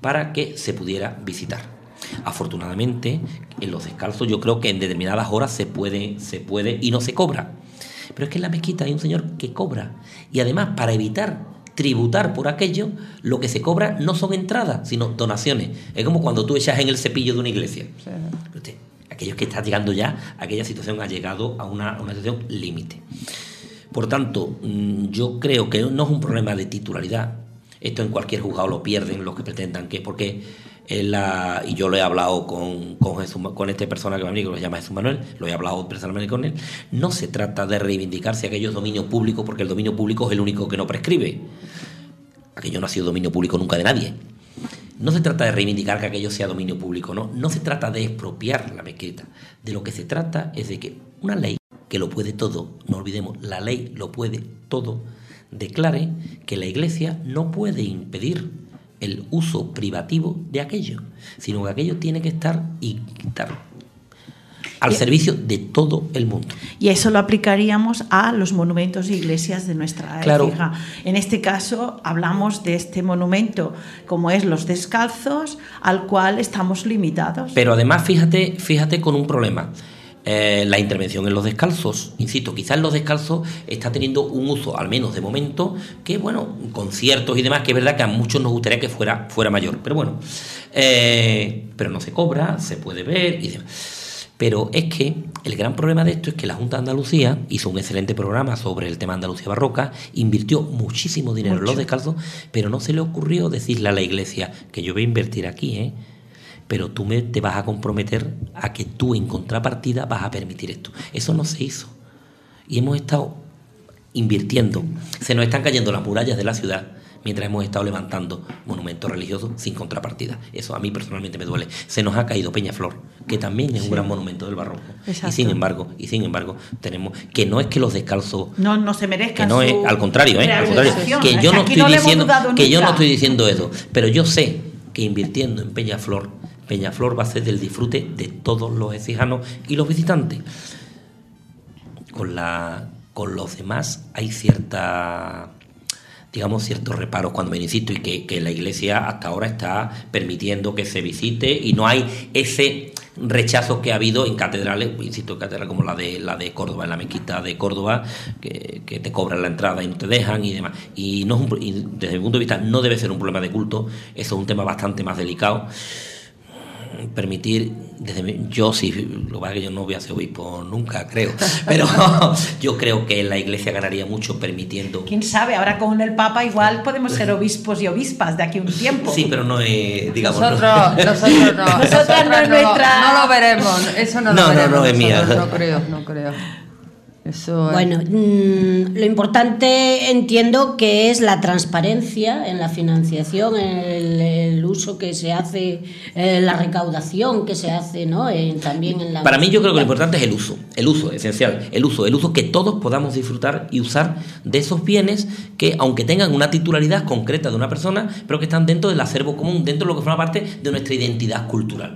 para que se pudiera visitar. Afortunadamente, en los descalzos yo creo que en determinadas horas se puede, se puede y no se cobra. Pero es que en la mezquita hay un señor que cobra. Y además, para evitar tributar por aquello, lo que se cobra no son entradas, sino donaciones. Es como cuando tú echas en el cepillo de una iglesia. Sí. Usted, aquello que está llegando ya, aquella situación ha llegado a una, a una situación límite. Por tanto, yo creo que no es un problema de titularidad. Esto en cualquier juzgado lo pierden los que pretendan que, porque la, y yo lo he hablado con, con, Jesús, con esta persona que va a venir, que lo llama Jesús Manuel, lo he hablado personalmente con él. No se trata de reivindicar si aquello es dominio público, porque el dominio público es el único que no prescribe. Aquello no ha sido dominio público nunca de nadie. No se trata de reivindicar que aquello sea dominio público, no. No se trata de expropiar la mezquita. De lo que se trata es de que una ley que lo puede todo, no olvidemos, la ley lo puede todo, declare que la Iglesia no puede impedir el uso privativo de aquello, sino que aquello tiene que estar y estar al servicio de todo el mundo. Y eso lo aplicaríamos a los monumentos e iglesias de nuestra claro. época. En este caso hablamos de este monumento como es los Descalzos, al cual estamos limitados. Pero además fíjate, fíjate con un problema. Eh, la intervención en los descalzos, insisto, quizás los descalzos está teniendo un uso, al menos de momento, que bueno, conciertos y demás, que es verdad que a muchos nos gustaría que fuera, fuera mayor, pero bueno, eh, pero no se cobra, se puede ver y demás. Pero es que el gran problema de esto es que la Junta de Andalucía hizo un excelente programa sobre el tema Andalucía Barroca, invirtió muchísimo dinero Mucho. en los descalzos, pero no se le ocurrió decirle a la Iglesia que yo voy a invertir aquí, ¿eh? pero tú me, te vas a comprometer a que tú en contrapartida vas a permitir esto. Eso no se hizo. Y hemos estado invirtiendo. Se nos están cayendo las murallas de la ciudad mientras hemos estado levantando monumentos religiosos sin contrapartida. Eso a mí personalmente me duele. Se nos ha caído Peñaflor, que también es sí. un gran monumento del barroco. Exacto. Y sin embargo, y sin embargo, tenemos que no es que los descalzos no, no se merezcan. Que no es, al contrario, ¿eh? Al contrario, que yo no estoy no diciendo que yo no estoy diciendo eso, pero yo sé que invirtiendo en Peñaflor Peñaflor va a ser del disfrute de todos los ecijanos y los visitantes. Con, la, con los demás hay cierta, digamos, ciertos reparos cuando me insisto y que, que la Iglesia hasta ahora está permitiendo que se visite y no hay ese rechazo que ha habido en catedrales, insisto, en catedrales como la de la de Córdoba, en la mezquita de Córdoba, que, que te cobran la entrada y no te dejan y demás. Y, no es un, y desde mi punto de vista no debe ser un problema de culto, eso es un tema bastante más delicado. Permitir, desde mi, yo sí, lo que pasa es que yo no voy a ser obispo nunca, creo, pero yo creo que la Iglesia ganaría mucho permitiendo. Quién sabe, ahora con el Papa igual podemos ser obispos y obispas de aquí a un tiempo. Sí, pero no es, digamos. Nosotros no, nosotros no, nosotros nosotros no, no, nuestra... no lo veremos, eso no, no lo veremos. No, no, es mía. No creo, no creo. Eso es. Bueno, mmm, lo importante entiendo que es la transparencia en la financiación, el, el uso que se hace, eh, la recaudación que se hace, ¿no? En, también en la. Para mí yo creo que lo importante es el uso, el uso esencial, el uso, el uso que todos podamos disfrutar y usar de esos bienes que, aunque tengan una titularidad concreta de una persona, pero que están dentro del acervo común, dentro de lo que forma parte de nuestra identidad cultural.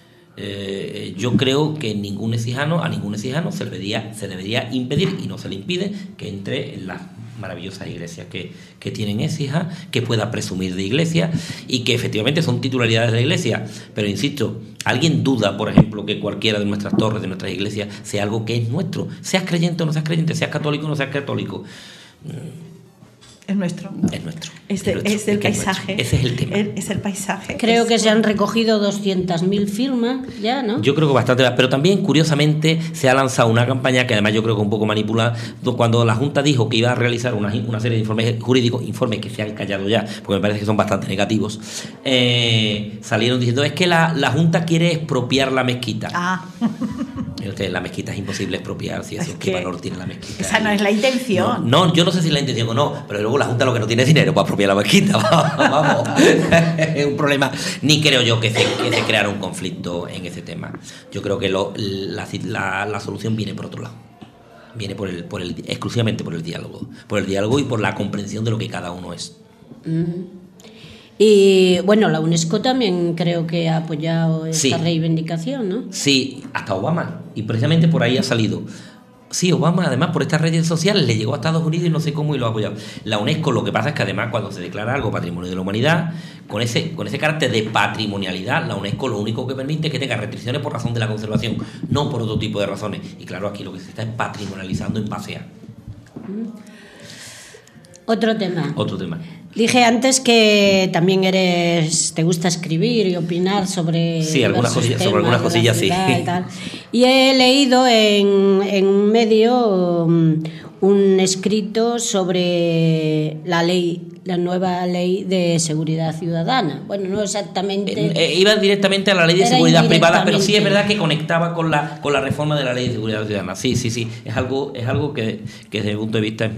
Eh, yo creo que ningún ecijano, a ningún ecijano se debería, se debería impedir, y no se le impide, que entre en las maravillosas iglesias que, que tienen Écija, que pueda presumir de iglesia y que efectivamente son titularidades de la iglesia. Pero insisto, ¿alguien duda, por ejemplo, que cualquiera de nuestras torres, de nuestras iglesias, sea algo que es nuestro? Seas creyente o no seas creyente, seas católico o no seas católico. Es nuestro. Es nuestro. Es, de, es, nuestro, es del es paisaje. Es Ese es el tema. Es el paisaje. Creo es que se han recogido doscientas mil firmas ya, ¿no? Yo creo que bastante más. Pero también, curiosamente, se ha lanzado una campaña que además yo creo que un poco manipulada. Cuando la Junta dijo que iba a realizar una, una serie de informes jurídicos, informes que se han callado ya, porque me parece que son bastante negativos, eh, salieron diciendo es que la, la Junta quiere expropiar la mezquita. Ah. Usted, la mezquita es imposible expropiar, si eso, ¿qué valor tiene la mezquita? Esa no es la intención. No, no, yo no sé si es la intención o no, pero luego la Junta lo que no tiene es dinero para expropiar la mezquita. Vamos, es un problema. Ni creo yo que se, que se creara un conflicto en ese tema. Yo creo que lo, la, la, la solución viene por otro lado. Viene por el, por el, exclusivamente por el diálogo. Por el diálogo y por la comprensión de lo que cada uno es. Mm. Y bueno, la UNESCO también creo que ha apoyado esta sí. reivindicación, ¿no? Sí, hasta Obama. Y precisamente por ahí ha salido. Sí, Obama, además, por estas redes sociales le llegó a Estados Unidos y no sé cómo y lo ha apoyado. La UNESCO, lo que pasa es que además cuando se declara algo patrimonio de la humanidad, con ese, con ese carácter de patrimonialidad, la UNESCO lo único que permite es que tenga restricciones por razón de la conservación, no por otro tipo de razones. Y claro, aquí lo que se está es patrimonializando en base a... Otro tema. Otro tema. Dije antes que también eres, te gusta escribir y opinar sobre, sí, algunas cosillas, sobre algunas cosillas sí. Y, tal. Y he leído en, en un medio um, un escrito sobre la ley, la nueva ley de seguridad ciudadana. Bueno, no exactamente. Eh, eh, iba directamente a la ley de seguridad privada, pero sí es verdad que conectaba con la con la reforma de la ley de seguridad ciudadana. Sí, sí, sí. Es algo, es algo que, que desde mi punto de vista es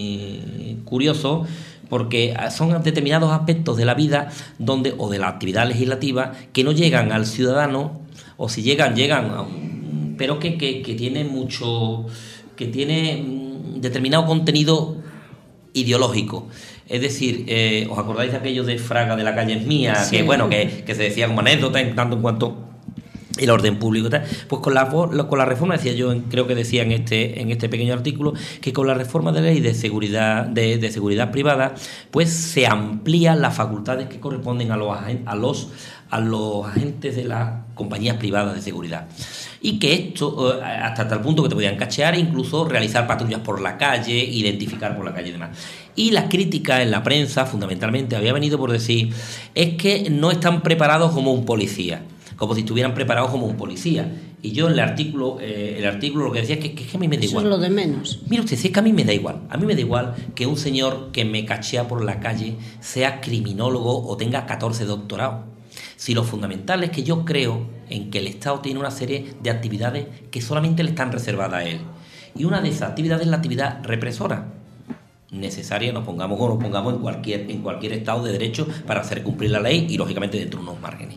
muy curioso, porque son determinados aspectos de la vida donde o de la actividad legislativa que no llegan al ciudadano, o si llegan, llegan, a un, pero que, que, que tiene mucho, que tiene determinado contenido ideológico. Es decir, eh, ¿os acordáis de aquello de Fraga de la calle es mía? Sí. Que bueno, que, que se decía como anécdota en tanto en cuanto el orden público y tal. Pues con la con la reforma, decía yo, creo que decía en este en este pequeño artículo, que con la reforma de la ley de seguridad de, de seguridad privada, pues se amplían las facultades que corresponden a los a los a los agentes de las compañías privadas de seguridad. Y que esto, hasta tal punto que te podían cachear e incluso realizar patrullas por la calle, identificar por la calle y demás. Y la crítica en la prensa, fundamentalmente, había venido por decir, es que no están preparados como un policía, como si estuvieran preparados como un policía. Y yo en el artículo, eh, el artículo lo que decía es que, que, que a mí me da Eso igual. Eso es lo de menos. Mira usted, si es que a mí me da igual. A mí me da igual que un señor que me cachea por la calle sea criminólogo o tenga catorce doctorados. Si lo fundamental es que yo creo en que el Estado tiene una serie de actividades que solamente le están reservadas a él. Y una de esas actividades es la actividad represora. Necesaria, nos pongamos o nos pongamos en cualquier, en cualquier Estado de derecho para hacer cumplir la ley y, lógicamente, dentro de unos márgenes.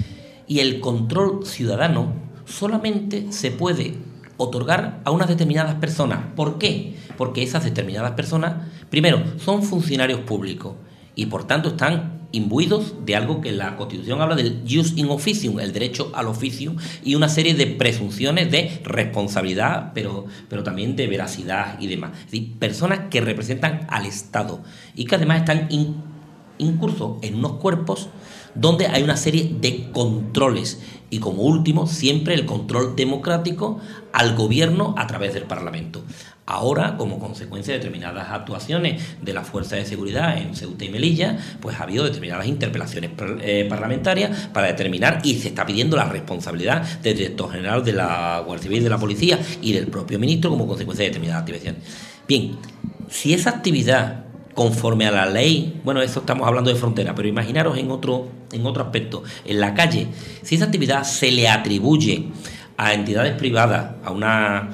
Y el control ciudadano solamente se puede otorgar a unas determinadas personas. ¿Por qué? Porque esas determinadas personas, primero, son funcionarios públicos y por tanto están imbuidos de algo que la Constitución habla del jus in officium, el derecho al oficio, y una serie de presunciones de responsabilidad, pero, pero también de veracidad y demás. Es decir, personas que representan al Estado y que además están in, incursos en unos cuerpos donde hay una serie de controles y, como último, siempre el control democrático al gobierno a través del Parlamento. Ahora, como consecuencia de determinadas actuaciones de las fuerzas de seguridad en Ceuta y Melilla, pues ha habido determinadas interpelaciones eh, parlamentarias para determinar, y se está pidiendo la responsabilidad del director general de la Guardia Civil, de la Policía y del propio ministro como consecuencia de determinadas actividades. Bien, si esa actividad, conforme a la ley, bueno, eso estamos hablando de frontera, pero imaginaros en otro, en otro aspecto, en la calle, si esa actividad se le atribuye a entidades privadas, a una...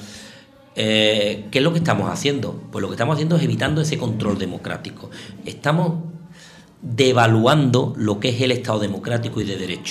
Eh, ¿qué es lo que estamos haciendo? Pues lo que estamos haciendo es evitando ese control democrático. Estamos devaluando lo que es el Estado democrático y de derecho.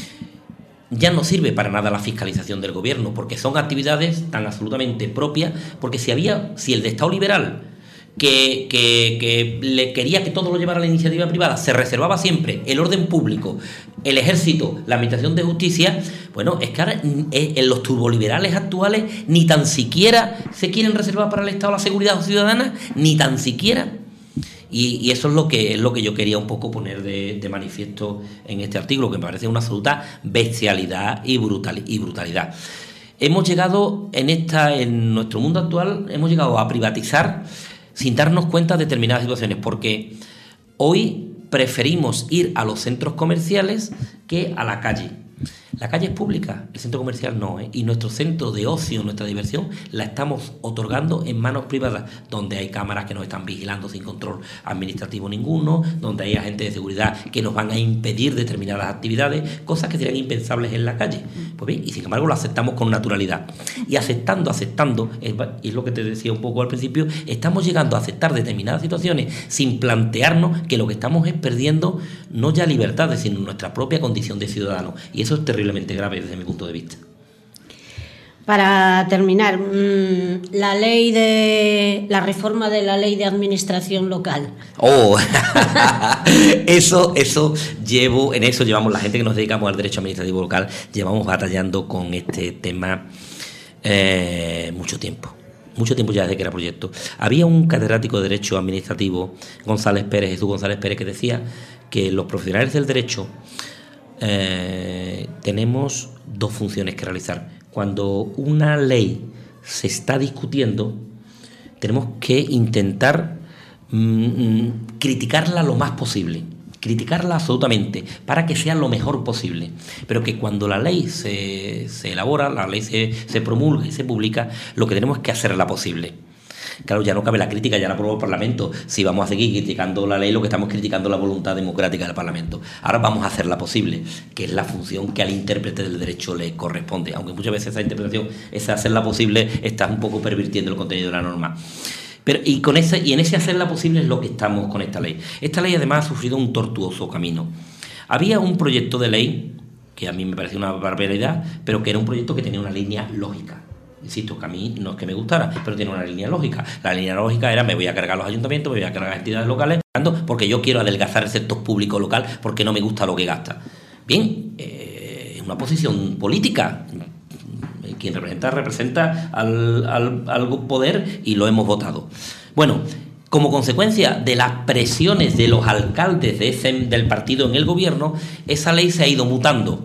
Ya no sirve para nada la fiscalización del gobierno, porque son actividades tan absolutamente propias, porque si había, si el de Estado liberal Que, que, que le quería que todo lo llevara a la iniciativa privada, se reservaba siempre el orden público, el ejército, la administración de justicia, bueno, es que ahora en los turboliberales actuales ni tan siquiera se quieren reservar para el Estado la seguridad ciudadana, ni tan siquiera. Y, y eso es lo que es lo que yo quería un poco poner de, de manifiesto en este artículo, que me parece una absoluta bestialidad y, brutal, y brutalidad. Hemos llegado en esta, en nuestro mundo actual, hemos llegado a privatizar sin darnos cuenta de determinadas situaciones, porque hoy preferimos ir a los centros comerciales que a la calle. La calle es pública, el centro comercial no, ¿eh? Y nuestro centro de ocio, nuestra diversión, la estamos otorgando en manos privadas, donde hay cámaras que nos están vigilando sin control administrativo ninguno, donde hay agentes de seguridad que nos van a impedir determinadas actividades, cosas que serían impensables en la calle. Pues bien, y sin embargo lo aceptamos con naturalidad. Y aceptando, aceptando, es, es lo que te decía un poco al principio, estamos llegando a aceptar determinadas situaciones sin plantearnos que lo que estamos es perdiendo no ya libertades, sino nuestra propia condición de ciudadano. Y eso es terriblemente grave desde mi punto de vista. Para terminar, la ley de la reforma de la ley de administración local. Oh, eso, eso llevo, en eso llevamos la gente que nos dedicamos al derecho administrativo local, llevamos batallando con este tema eh, mucho tiempo. mucho tiempo ya desde que era proyecto. Había un catedrático de Derecho Administrativo, González Pérez, Jesús González Pérez, que decía que los profesionales del derecho eh, tenemos dos funciones que realizar. Cuando una ley se está discutiendo, tenemos que intentar mmm, criticarla lo más posible. Criticarla absolutamente, para que sea lo mejor posible, pero que cuando la ley se, se elabora, la ley se, se promulga y se publica, lo que tenemos es que hacerla posible. Claro, ya no cabe la crítica, ya la aprobó el Parlamento. Si vamos a seguir criticando la ley, lo que estamos criticando es la voluntad democrática del Parlamento. Ahora vamos a hacerla posible, que es la función que al intérprete del derecho le corresponde, aunque muchas veces esa interpretación, esa hacerla posible, está un poco pervirtiendo el contenido de la norma. Pero, y, con ese, y en ese hacerla posible es lo que estamos con esta ley. Esta ley además ha sufrido un tortuoso camino. Había un proyecto de ley, que a mí me parecía una barbaridad, pero que era un proyecto que tenía una línea lógica. Insisto, que a mí no es que me gustara, pero tiene una línea lógica. La línea lógica era: me voy a cargar los ayuntamientos, me voy a cargar las entidades locales, porque yo quiero adelgazar el sector público local, porque no me gusta lo que gasta. Bien, eh, es una posición política. Quien representa, representa al, al, al poder y lo hemos votado. Bueno, como consecuencia de las presiones de los alcaldes de ese, del partido en el gobierno, esa ley se ha ido mutando.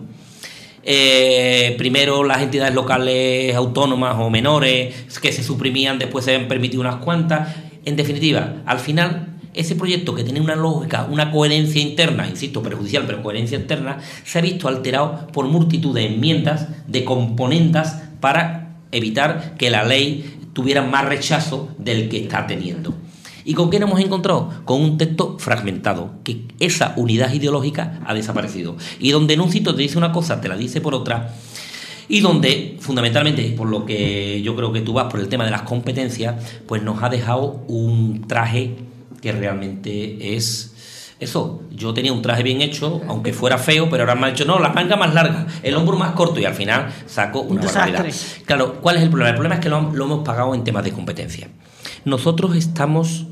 Eh, primero las entidades locales autónomas o menores que se suprimían, después se han permitido unas cuantas. En definitiva, al final, ese proyecto que tenía una lógica, una coherencia interna, insisto, perjudicial, pero coherencia interna, se ha visto alterado por multitud de enmiendas, de componendas, para evitar que la ley tuviera más rechazo del que está teniendo. ¿Y con qué nos hemos encontrado? Con un texto fragmentado, que esa unidad ideológica ha desaparecido. Y donde en un sitio te dice una cosa, te la dice por otra, y donde, fundamentalmente, por lo que yo creo que tú vas por el tema de las competencias, pues nos ha dejado un traje que realmente es eso. Yo tenía un traje bien hecho, aunque fuera feo, pero ahora me han dicho, no, la manga más larga, el hombro más corto, y al final saco una barbaridad. Claro, ¿cuál es el problema? El problema es que lo, lo hemos pagado en temas de competencia. Nosotros estamos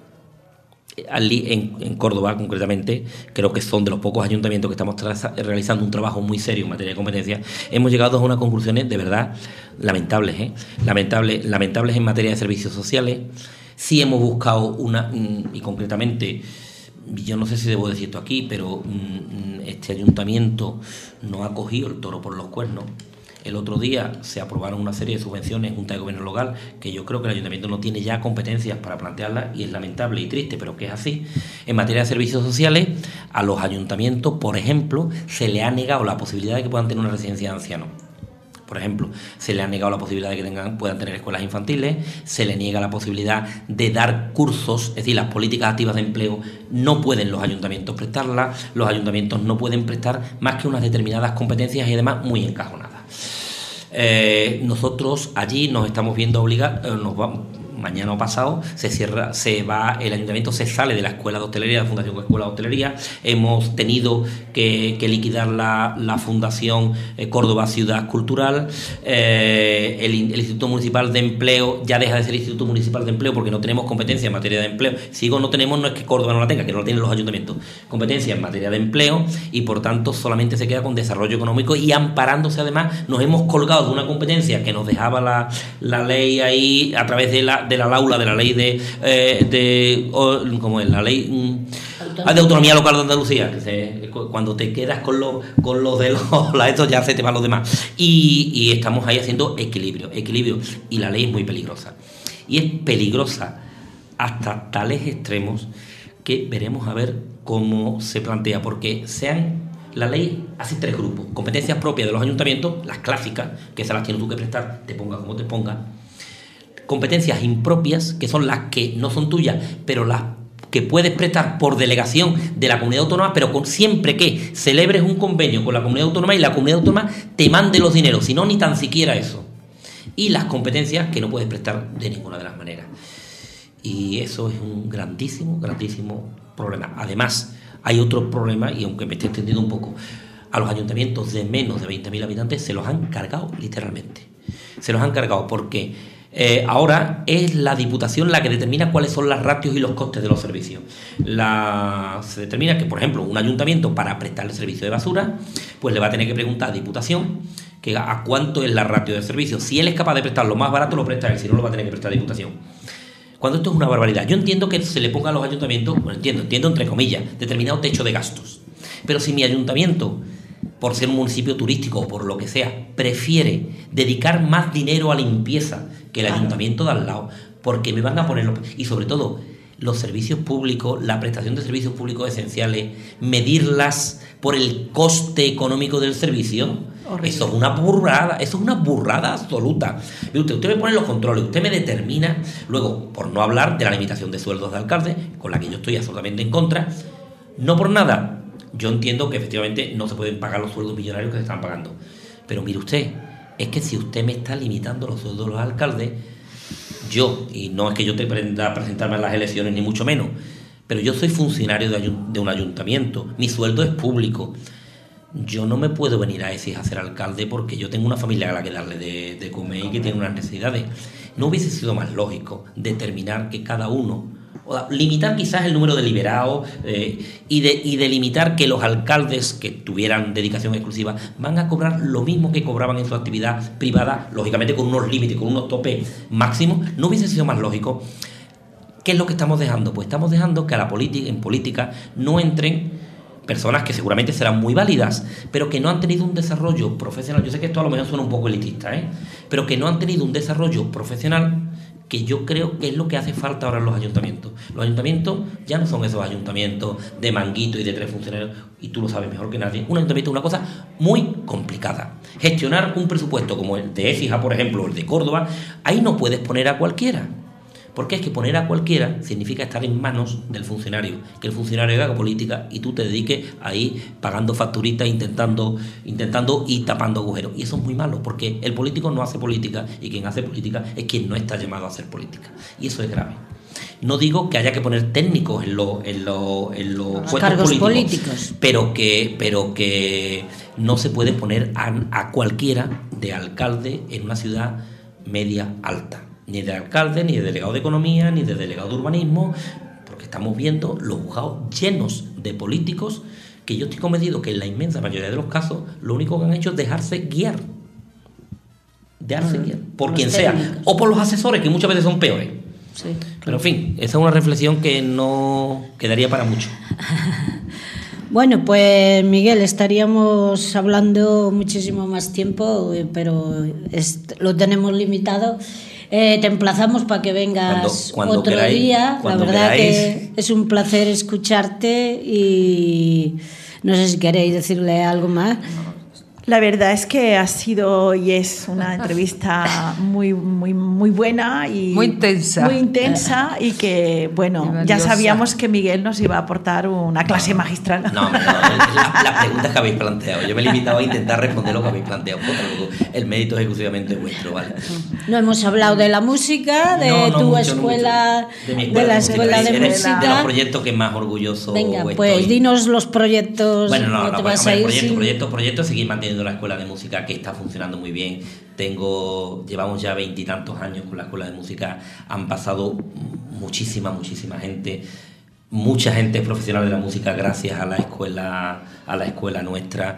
en, en Córdoba, concretamente, creo que son de los pocos ayuntamientos que estamos tra- realizando un trabajo muy serio en materia de competencia. Hemos llegado a unas conclusiones de verdad lamentables, ¿eh? Lamentable, lamentables en materia de servicios sociales. Sí hemos buscado una, y concretamente, yo no sé si debo decir esto aquí, pero este ayuntamiento no ha cogido el toro por los cuernos. El otro día se aprobaron una serie de subvenciones en Junta de Gobierno Local, que yo creo que el ayuntamiento no tiene ya competencias para plantearlas, y es lamentable y triste, pero que es así. En materia de servicios sociales, a los ayuntamientos, por ejemplo, se le ha negado la posibilidad de que puedan tener una residencia de ancianos. Por ejemplo, se le ha negado la posibilidad de que tengan, puedan tener escuelas infantiles, se le niega la posibilidad de dar cursos, es decir, las políticas activas de empleo no pueden los ayuntamientos prestarlas, los ayuntamientos no pueden prestar más que unas determinadas competencias y además muy encajonadas. Eh, nosotros allí nos estamos viendo obligados, eh, nos vamos, mañana o pasado se cierra, se va, el ayuntamiento se sale de la escuela de hostelería, la Fundación Escuela de Hostelería. Hemos tenido que, que liquidar la, la Fundación eh, Córdoba Ciudad Cultural. Eh, el, el Instituto Municipal de Empleo ya deja de ser Instituto Municipal de Empleo porque no tenemos competencia en materia de empleo. Si digo no tenemos, no es que Córdoba no la tenga, que no la tienen los ayuntamientos. Competencia en materia de empleo, y por tanto solamente se queda con desarrollo económico, y amparándose además nos hemos colgado de una competencia que nos dejaba la, la ley ahí a través de la de la aula de la ley de, eh, de o, ¿cómo es? La ley mm, de autonomía local de Andalucía, que se, cuando te quedas con los con los de los estos ya se te van los demás, y, y estamos ahí haciendo equilibrio, equilibrio, y la ley es muy peligrosa, y es peligrosa hasta tales extremos que veremos a ver cómo se plantea, porque sean la ley hace tres grupos: competencias propias de los ayuntamientos, las clásicas, que esas las tienes tú que prestar, te ponga como te ponga; competencias impropias, que son las que no son tuyas, pero las que puedes prestar por delegación de la comunidad autónoma, pero con, siempre que celebres un convenio con la comunidad autónoma y la comunidad autónoma te mande los dineros, si no, ni tan siquiera eso. Y las competencias que no puedes prestar de ninguna de las maneras. Y eso es un grandísimo, grandísimo problema. Además, hay otro problema, y aunque me esté extendiendo un poco, a los ayuntamientos de menos de veinte mil habitantes se los han cargado literalmente. Se los han cargado porque Eh, ahora es la Diputación la que determina cuáles son las ratios y los costes de los servicios. La, se determina que, por ejemplo, un ayuntamiento, para prestar el servicio de basura, pues le va a tener que preguntar a Diputación que a cuánto es la ratio de servicio. Si él es capaz de prestar lo más barato, lo presta él, si no lo va a tener que prestar Diputación. Cuando esto es una barbaridad. Yo entiendo que se le ponga a los ayuntamientos, bueno, entiendo, entiendo entre comillas, determinado techo de gastos. Pero si mi ayuntamiento, por ser un municipio turístico o por lo que sea, prefiere dedicar más dinero a limpieza que el ayuntamiento de al lado, porque me van a poner los... Y sobre todo, los servicios públicos, la prestación de servicios públicos esenciales, medirlas por el coste económico del servicio... Horrible. Eso es una burrada, eso es una burrada absoluta. Usted, usted me pone los controles, usted me determina, luego, por no hablar de la limitación de sueldos de alcalde, con la que yo estoy absolutamente en contra, no por nada. Yo entiendo que efectivamente no se pueden pagar los sueldos millonarios que se están pagando. Pero mire usted, es que si usted me está limitando los sueldos de los alcaldes, yo, y no es que yo te prenda a presentarme a las elecciones, ni mucho menos, pero yo soy funcionario de, ayun- de un ayuntamiento, mi sueldo es público. Yo no me puedo venir a ese a ser alcalde porque yo tengo una familia a la que darle de, de comer y que tiene unas necesidades. ¿No hubiese sido más lógico determinar que cada uno, o limitar quizás el número de liberados eh, y, de, y delimitar que los alcaldes que tuvieran dedicación exclusiva van a cobrar lo mismo que cobraban en su actividad privada, lógicamente con unos límites, con unos topes máximos? ¿No hubiese sido más lógico? ¿Qué es lo que estamos dejando? Pues estamos dejando que a la política, en política no entren personas que seguramente serán muy válidas, pero que no han tenido un desarrollo profesional. Yo sé que esto a lo mejor suena un poco elitista, ¿eh? Pero que no han tenido un desarrollo profesional, que yo creo que es lo que hace falta ahora en los ayuntamientos. Los ayuntamientos ya no son esos ayuntamientos de manguito y de tres funcionarios, y tú lo sabes mejor que nadie. Un ayuntamiento es una cosa muy complicada. Gestionar un presupuesto como el de Écija, por ejemplo, o el de Córdoba, ahí no puedes poner a cualquiera. Porque es que poner a cualquiera significa estar en manos del funcionario, que el funcionario haga política y tú te dediques ahí pagando facturitas, intentando, intentando y tapando agujeros. Y eso es muy malo, porque el político no hace política y quien hace política es quien no está llamado a hacer política. Y eso es grave. No digo que haya que poner técnicos en los en lo, en lo puestos cargos políticos, políticos. Pero, que, pero que no se puede poner a, a cualquiera de alcalde en una ciudad media alta. Ni de alcalde, ni de delegado de economía, ni de delegado de urbanismo, porque estamos viendo los juzgados llenos de políticos que yo estoy convencido que en la inmensa mayoría de los casos lo único que han hecho es dejarse guiar. Dejarse uh-huh. guiar. Por los quien técnicos. Sea. O por los asesores, que muchas veces son peores. Sí, claro. Pero en fin, esa es una reflexión que no quedaría para mucho. Bueno, pues Miguel, estaríamos hablando muchísimo más tiempo, pero es, lo tenemos limitado. Eh, te emplazamos para que vengas cuando, cuando otro queráis, día. La verdad queráis. Que es un placer escucharte y no sé si queréis decirle algo más. La verdad es que ha sido y es una entrevista muy muy muy buena y muy intensa, muy intensa y que bueno, ya sabíamos que Miguel nos iba a aportar una clase no, magistral. No, no, no las la preguntas que habéis planteado, yo me he limitado a intentar responder lo que habéis planteado. El mérito es exclusivamente vuestro, ¿vale? No hemos hablado de la música, de no, no tu mucho, escuela, no de, mi escuela de la escuela de, de música, de los proyectos que más orgulloso. Venga, estoy. Pues dinos los proyectos. Bueno, no, no, no, te bueno, vas a ir proyectos, sin... proyectos, proyectos, seguir manteniendo la escuela de música, que está funcionando muy bien. Tengo, llevamos ya veintitantos años con la escuela de música, han pasado muchísima, muchísima gente, mucha gente profesional de la música gracias a la escuela, a la escuela nuestra.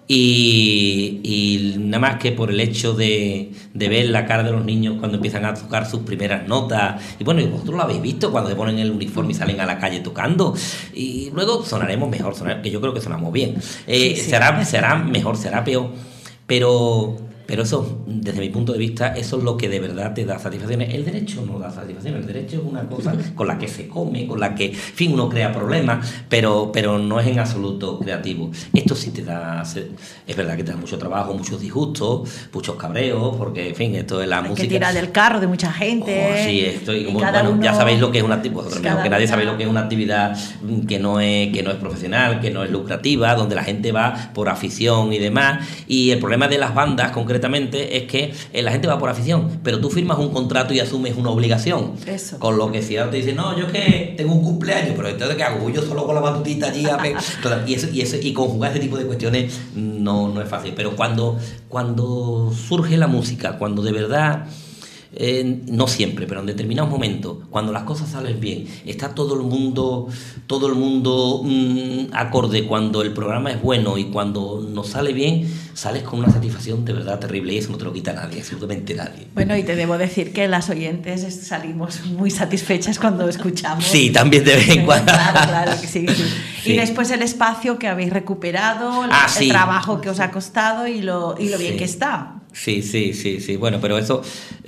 Y, y nada más que por el hecho de, de ver la cara de los niños cuando empiezan a tocar sus primeras notas, y bueno, y vosotros lo habéis visto cuando se ponen el uniforme y salen a la calle tocando, y luego sonaremos mejor, sonar, que yo creo que sonamos bien, eh, sí, sí. Será, será mejor, será peor, pero... Pero eso, desde mi punto de vista, eso es lo que de verdad te da satisfacciones. El derecho no da satisfacciones, el derecho es una cosa con la que se come, con la que, en fin, uno crea problemas, pero, pero no es en absoluto creativo. Esto sí te da, es verdad que te da mucho trabajo, muchos disgustos, muchos cabreos, porque, en fin, esto es la Hay música. Que tirar del carro de mucha gente. Oh, sí, estoy, como, bueno, uno, ya sabéis lo que es una actividad, vosotros mejor que nadie sabéis lo que es una actividad que no es, que no es profesional, que no es lucrativa, donde la gente va por afición y demás. Y el problema de las bandas, concretamente, es que eh, la gente va por afición, pero tú firmas un contrato y asumes una obligación. Eso. Con lo que si ahora te dicen, no, yo es que tengo un cumpleaños, pero entonces ¿qué hago? Yo solo con la batutita allí a pe... y, eso, y, eso, y conjugar ese tipo de cuestiones no, no es fácil. Pero cuando, cuando surge la música, cuando de verdad eh, no siempre, pero en determinados momentos, cuando las cosas salen bien, está todo el mundo, todo el mundo mmm, acorde, cuando el programa es bueno y cuando nos sale bien, sales con una satisfacción de verdad terrible y eso no te lo quita nadie, absolutamente nadie. Bueno, y te debo decir que las oyentes salimos muy satisfechas cuando escuchamos. Sí, también de vez en cuando. Claro, claro que sí, sí. Sí. Y después el espacio que habéis recuperado, el, Ah, el sí. trabajo que os ha costado y lo, y lo bien Sí. que está. Sí, sí, sí, sí. Bueno, pero eso,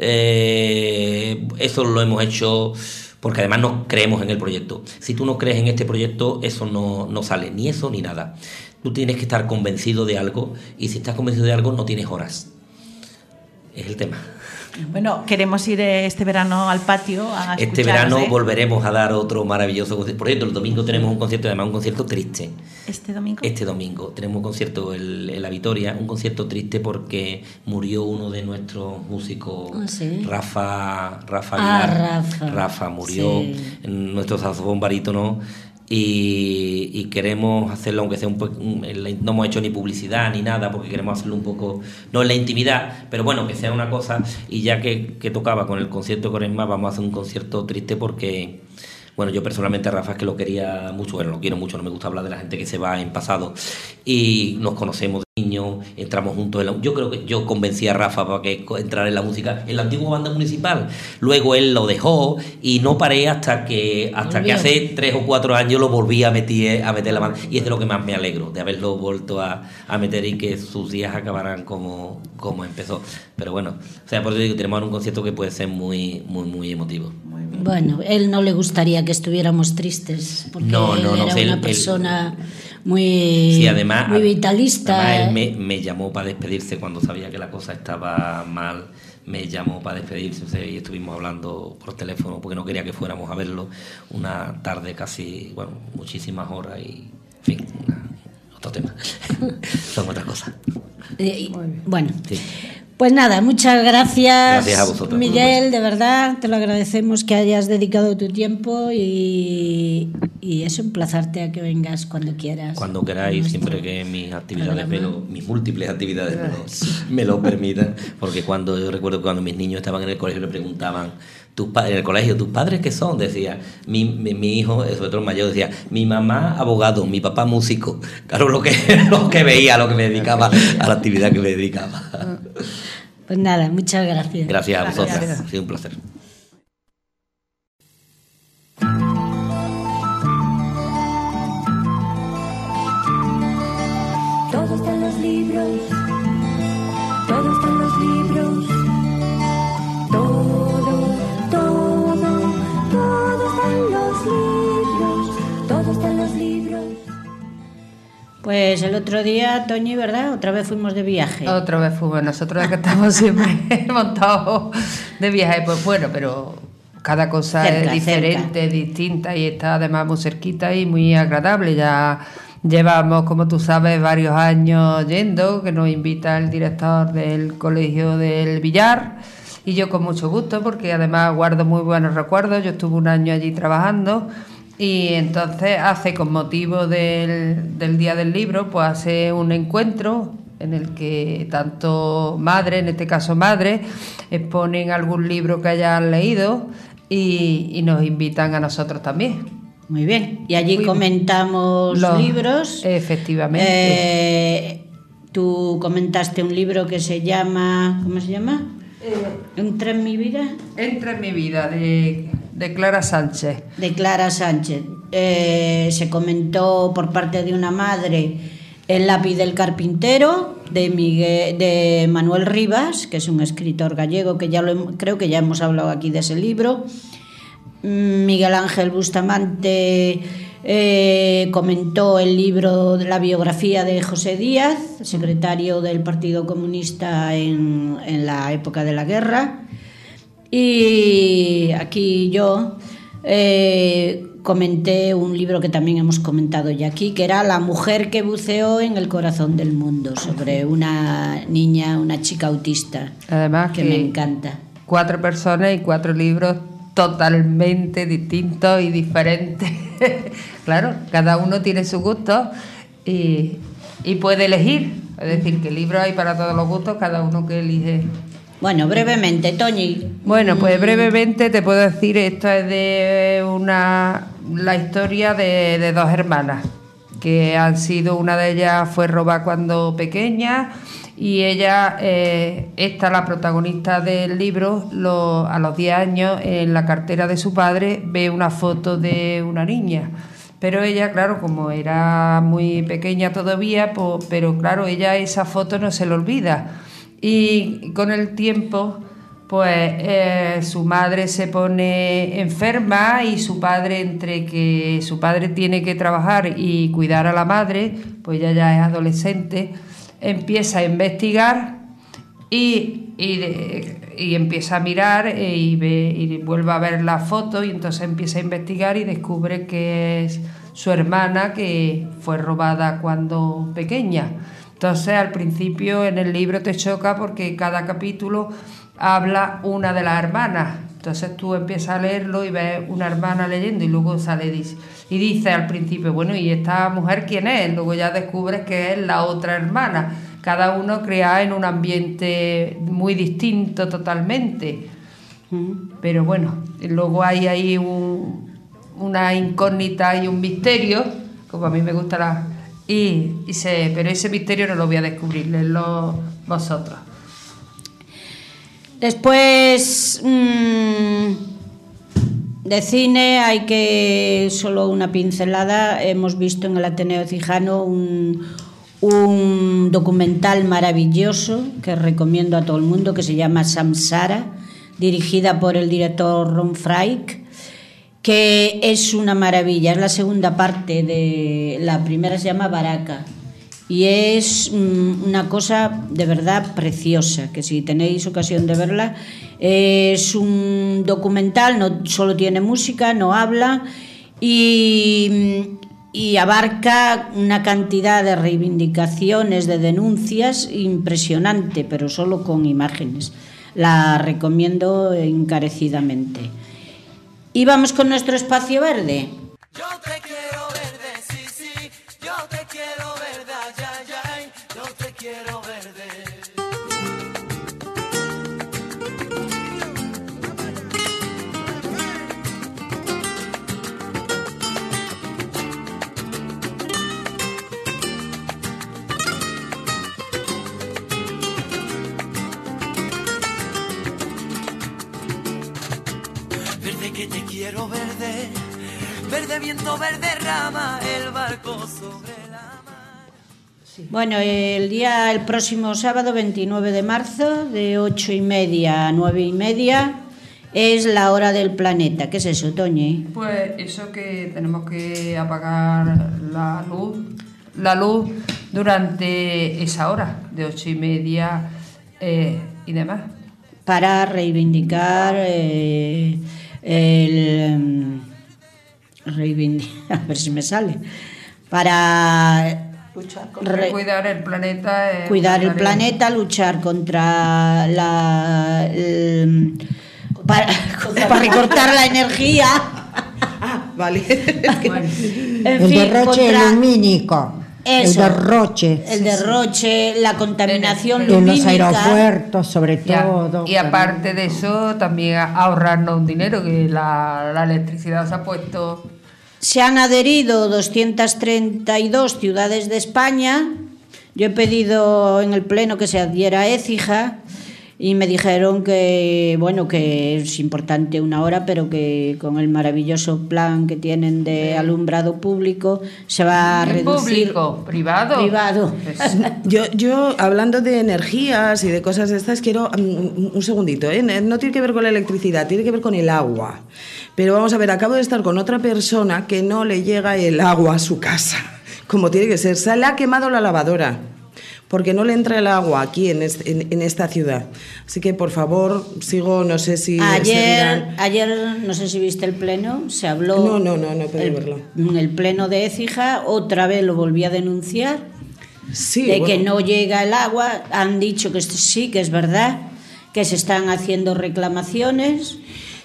eh, eso lo hemos hecho porque además no creemos en el proyecto. Si tú no crees en este proyecto, eso no, no sale, ni eso ni nada. Tú tienes que estar convencido de algo y si estás convencido de algo no tienes horas. Es el tema. Bueno, queremos ir este verano al patio a Este escucharos, verano ¿eh? volveremos a dar otro maravilloso concierto. Por cierto, el domingo tenemos un concierto, además un concierto triste. ¿Este domingo? Este domingo tenemos un concierto en, en La Vitoria, un concierto triste porque murió uno de nuestros músicos, Ah, ¿sí? Rafa, Rafa Ah, Aguilar. Rafa. Rafa murió, Sí. nuestro saxofón barítono. Y, y queremos hacerlo, aunque sea un poco, no hemos hecho ni publicidad ni nada, porque queremos hacerlo un poco, no en la intimidad, pero bueno, que sea una cosa. Y ya que, que tocaba con el concierto de Coresma, vamos a hacer un concierto triste porque, bueno, yo personalmente a Rafa es que lo quería mucho, bueno, lo quiero mucho, no me gusta hablar de la gente que se va en pasado, y nos conocemos de niños, entramos juntos en la, yo creo que yo convencí a Rafa para que entrara en la música en la antigua banda municipal, luego él lo dejó y no paré hasta que hasta que hace tres o cuatro años lo volví a meter a meter la mano, y es de lo que más me alegro, de haberlo vuelto a, a meter y que sus días acabaran como, como empezó. Pero bueno, o sea, por eso digo, tenemos ahora un concierto que puede ser muy, muy, muy emotivo. Bueno, él no le gustaría que estuviéramos tristes, porque No, no, él no, era sí, una él- persona muy, Sí, además, muy vitalista. además él me, me llamó para despedirse cuando sabía que la cosa estaba mal. Me llamó para despedirse, o sea, y estuvimos hablando por teléfono porque no quería que fuéramos a verlo una tarde casi, bueno, muchísimas horas y, en fin, una- otro tema. Son otras cosas. Eh, bueno, Sí. pues nada, muchas gracias, Gracias a vosotros, por Miguel, de verdad, te lo agradecemos que hayas dedicado tu tiempo y, y eso, emplazarte a que vengas cuando quieras. Cuando queráis, Nuestro siempre que mis actividades, me programa. lo- mis múltiples actividades me lo, me lo permitan, porque cuando yo recuerdo que cuando mis niños estaban en el colegio le preguntaban, tus padres, en el colegio, ¿tus padres qué son? Decía, mi, mi, mi hijo, sobre todo el mayor, decía, mi mamá abogado, mi papá músico. Claro, lo que, lo que veía, lo que me dedicaba, a la actividad que me dedicaba. Pues nada, muchas gracias. Gracias a vosotras, Gracias. ha sido un placer. Todo está en los libros, todo está en los libros, todo, todo, todo está en los libros, todo está en los libros. Pues el otro día, Toñi, ¿verdad? Otra vez fuimos de viaje. Otra vez fuimos nosotros que estamos siempre montados de viaje, pues bueno, pero cada cosa Cerca, es diferente, distinta y está además muy cerquita y muy agradable. Ya llevamos, como tú sabes, varios años yendo, que nos invita el director del Colegio del Villar y yo con mucho gusto porque además guardo muy buenos recuerdos. Yo estuve un año allí trabajando. Y entonces hace, con motivo del, del Día del Libro, pues hace un encuentro en el que tanto madres, en este caso madres, exponen algún libro que hayan leído y, y nos invitan a nosotros también. Muy bien. Y allí Fuimos. comentamos Los- libros. Efectivamente. Eh, tú comentaste un libro que se llama, ¿cómo se llama? Entra en mi vida, Entra en mi vida, de, de Clara Sánchez. de Clara Sánchez. Eh, se comentó por parte de una madre El lápiz del carpintero de Miguel, de Manuel Rivas, que es un escritor gallego que ya lo hem- creo que ya hemos hablado aquí de ese libro. Mm, Miguel Ángel Bustamante eh, comentó el libro de la biografía de José Díaz, secretario del Partido Comunista en, en la época de la guerra. Y aquí yo eh, comenté un libro que también hemos comentado ya aquí, que era La mujer que buceó en el corazón del mundo, sobre una niña, una chica autista, Además que que me encanta. cuatro personas y cuatro libros totalmente distintos y diferentes. Claro, cada uno tiene su gusto y, y puede elegir. Es decir, que libros hay para todos los gustos, cada uno que elige Bueno, brevemente, Toñi. Bueno, pues brevemente te puedo decir, esto es de una la historia de, de dos hermanas que han sido, una de ellas fue robada cuando pequeña y ella, eh, esta, la protagonista del libro, lo, a los diez años en la cartera de su padre ve una foto de una niña. Pero ella, claro, como era muy pequeña todavía, pues, pero claro, ella esa foto no se le olvida. Y con el tiempo, pues eh, su madre se pone enferma y su padre, entre que su padre tiene que trabajar y cuidar a la madre, pues ella ya es adolescente, empieza a investigar y, y, de, y empieza a mirar y, ve, y vuelve a ver la foto y entonces empieza a investigar y descubre que es su hermana que fue robada cuando pequeña. Entonces al principio en el libro te choca porque cada capítulo habla una de las hermanas. Entonces tú empiezas a leerlo y ves una hermana leyendo y luego sale dice, y dice al principio, bueno, ¿y esta mujer quién es? Luego ya descubres que es la otra hermana. Cada uno crea en un ambiente muy distinto totalmente. Pero bueno, luego hay ahí un, una incógnita y un misterio, como a mí me gusta la... Y, y se, pero ese misterio no lo voy a descubrir, leedlo vosotros. Después mmm, de cine hay que, solo una pincelada, hemos visto en el Ateneo Cijano un, un documental maravilloso que recomiendo a todo el mundo, que se llama Samsara, dirigida por el director Ron Fraik, que es una maravilla, es la segunda parte de la primera, se llama Baraka. Y es mm, una cosa de verdad preciosa, que si tenéis ocasión de verla, es un documental, no solo tiene música, no habla, y, y abarca una cantidad de reivindicaciones, de denuncias impresionante, pero solo con imágenes. La recomiendo encarecidamente. Y vamos con nuestro espacio verde. Yo te quiero verde, sí, sí, yo te quiero verde, ay, ay, ay, yo te quiero verde. Verde que te quiero verde, verde viento, verde rama, el barco sobre la mar. Bueno, el día, el próximo sábado veintinueve de marzo, de ocho y media a nueve y media, es la hora del planeta. ¿Qué es eso, Toñi? Pues eso, que tenemos que apagar la luz, la luz durante esa hora, de ocho y media eh, y demás. Para reivindicar eh, el... reivindicar, a ver si me sale. Para... Luchar con Re- Cuidar el planeta. es cuidar el una tarea. planeta, luchar contra la... el- para, para recortar la energía. Ah, vale. Bueno, En El fin, derroche contra- lumínico. Eso, el derroche. el derroche, la contaminación En el- En los lumínica. aeropuertos, sobre y, a- todo. y aparte de eso, también a- ahorrarnos un dinero, que la, la electricidad se ha puesto... Se han adherido doscientas treinta y dos ciudades de España. Yo he pedido en el pleno que se adhiera a Écija y me dijeron que, bueno, que es importante una hora, pero que con el maravilloso plan que tienen de alumbrado público se va a ¿Qué reducir. público? ¿Privado? Privado. Pues, Yo, yo, hablando de energías y de cosas de estas, quiero um, un segundito, ¿eh? No tiene que ver con la electricidad, tiene que ver con el agua. Pero vamos a ver, acabo de estar con otra persona que no le llega el agua a su casa, como tiene que ser. Se le ha quemado la lavadora, porque no le entra el agua aquí en, este- en, en esta ciudad. Así que, por favor, sigo, no sé si... Ayer, seguirán. ayer, no sé si viste el pleno, se habló. No, no, no, no he podido el- verlo. En el pleno de Écija, otra vez lo volví a denunciar. Sí, de bueno. que no llega el agua. Han dicho que esto sí, que es verdad, que se están haciendo reclamaciones.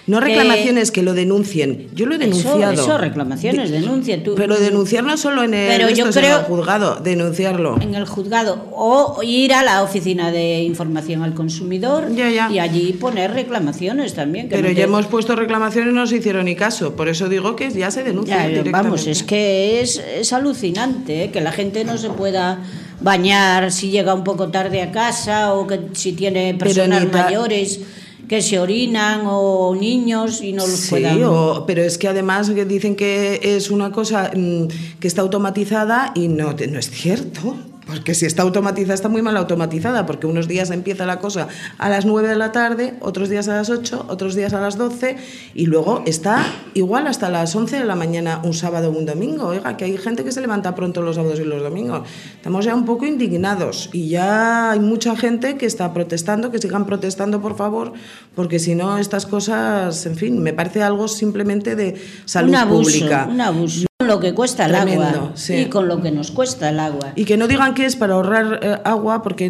No reclamaciones, que, que lo denuncien. Yo lo he denunciado. Eso, eso reclamaciones, de, denuncia. Tú, pero denunciar no solo en el, pero yo esto, creo, en el juzgado, denunciarlo. En el juzgado. O ir a la oficina de información al consumidor ya, ya. y allí poner reclamaciones también. Que pero no ya te... hemos puesto reclamaciones y no se hicieron ni caso. Por eso digo que ya se denuncia ya, directamente. Vamos, es que es, es alucinante, ¿eh? Que la gente no se pueda bañar si llega un poco tarde a casa o que si tiene personas mayores que se orinan o niños y no los sí, puedan... O, pero es que además dicen que es una cosa mmm, que está automatizada y no, no es cierto. Porque si está automatizada, está muy mal automatizada, porque unos días empieza la cosa a las nueve de la tarde, otros días a las ocho, otros días a las doce, y luego está igual hasta las once de la mañana un sábado o un domingo. Oiga, que hay gente que se levanta pronto los sábados y los domingos. Estamos ya un poco indignados y ya hay mucha gente que está protestando, que sigan protestando, por favor, porque si no estas cosas, en fin, me parece algo simplemente de salud un abuso, pública. Un abuso. Con lo que cuesta el Tremendo, agua sí. Y con lo que nos cuesta el agua. Y que no digan que es para ahorrar eh, agua, porque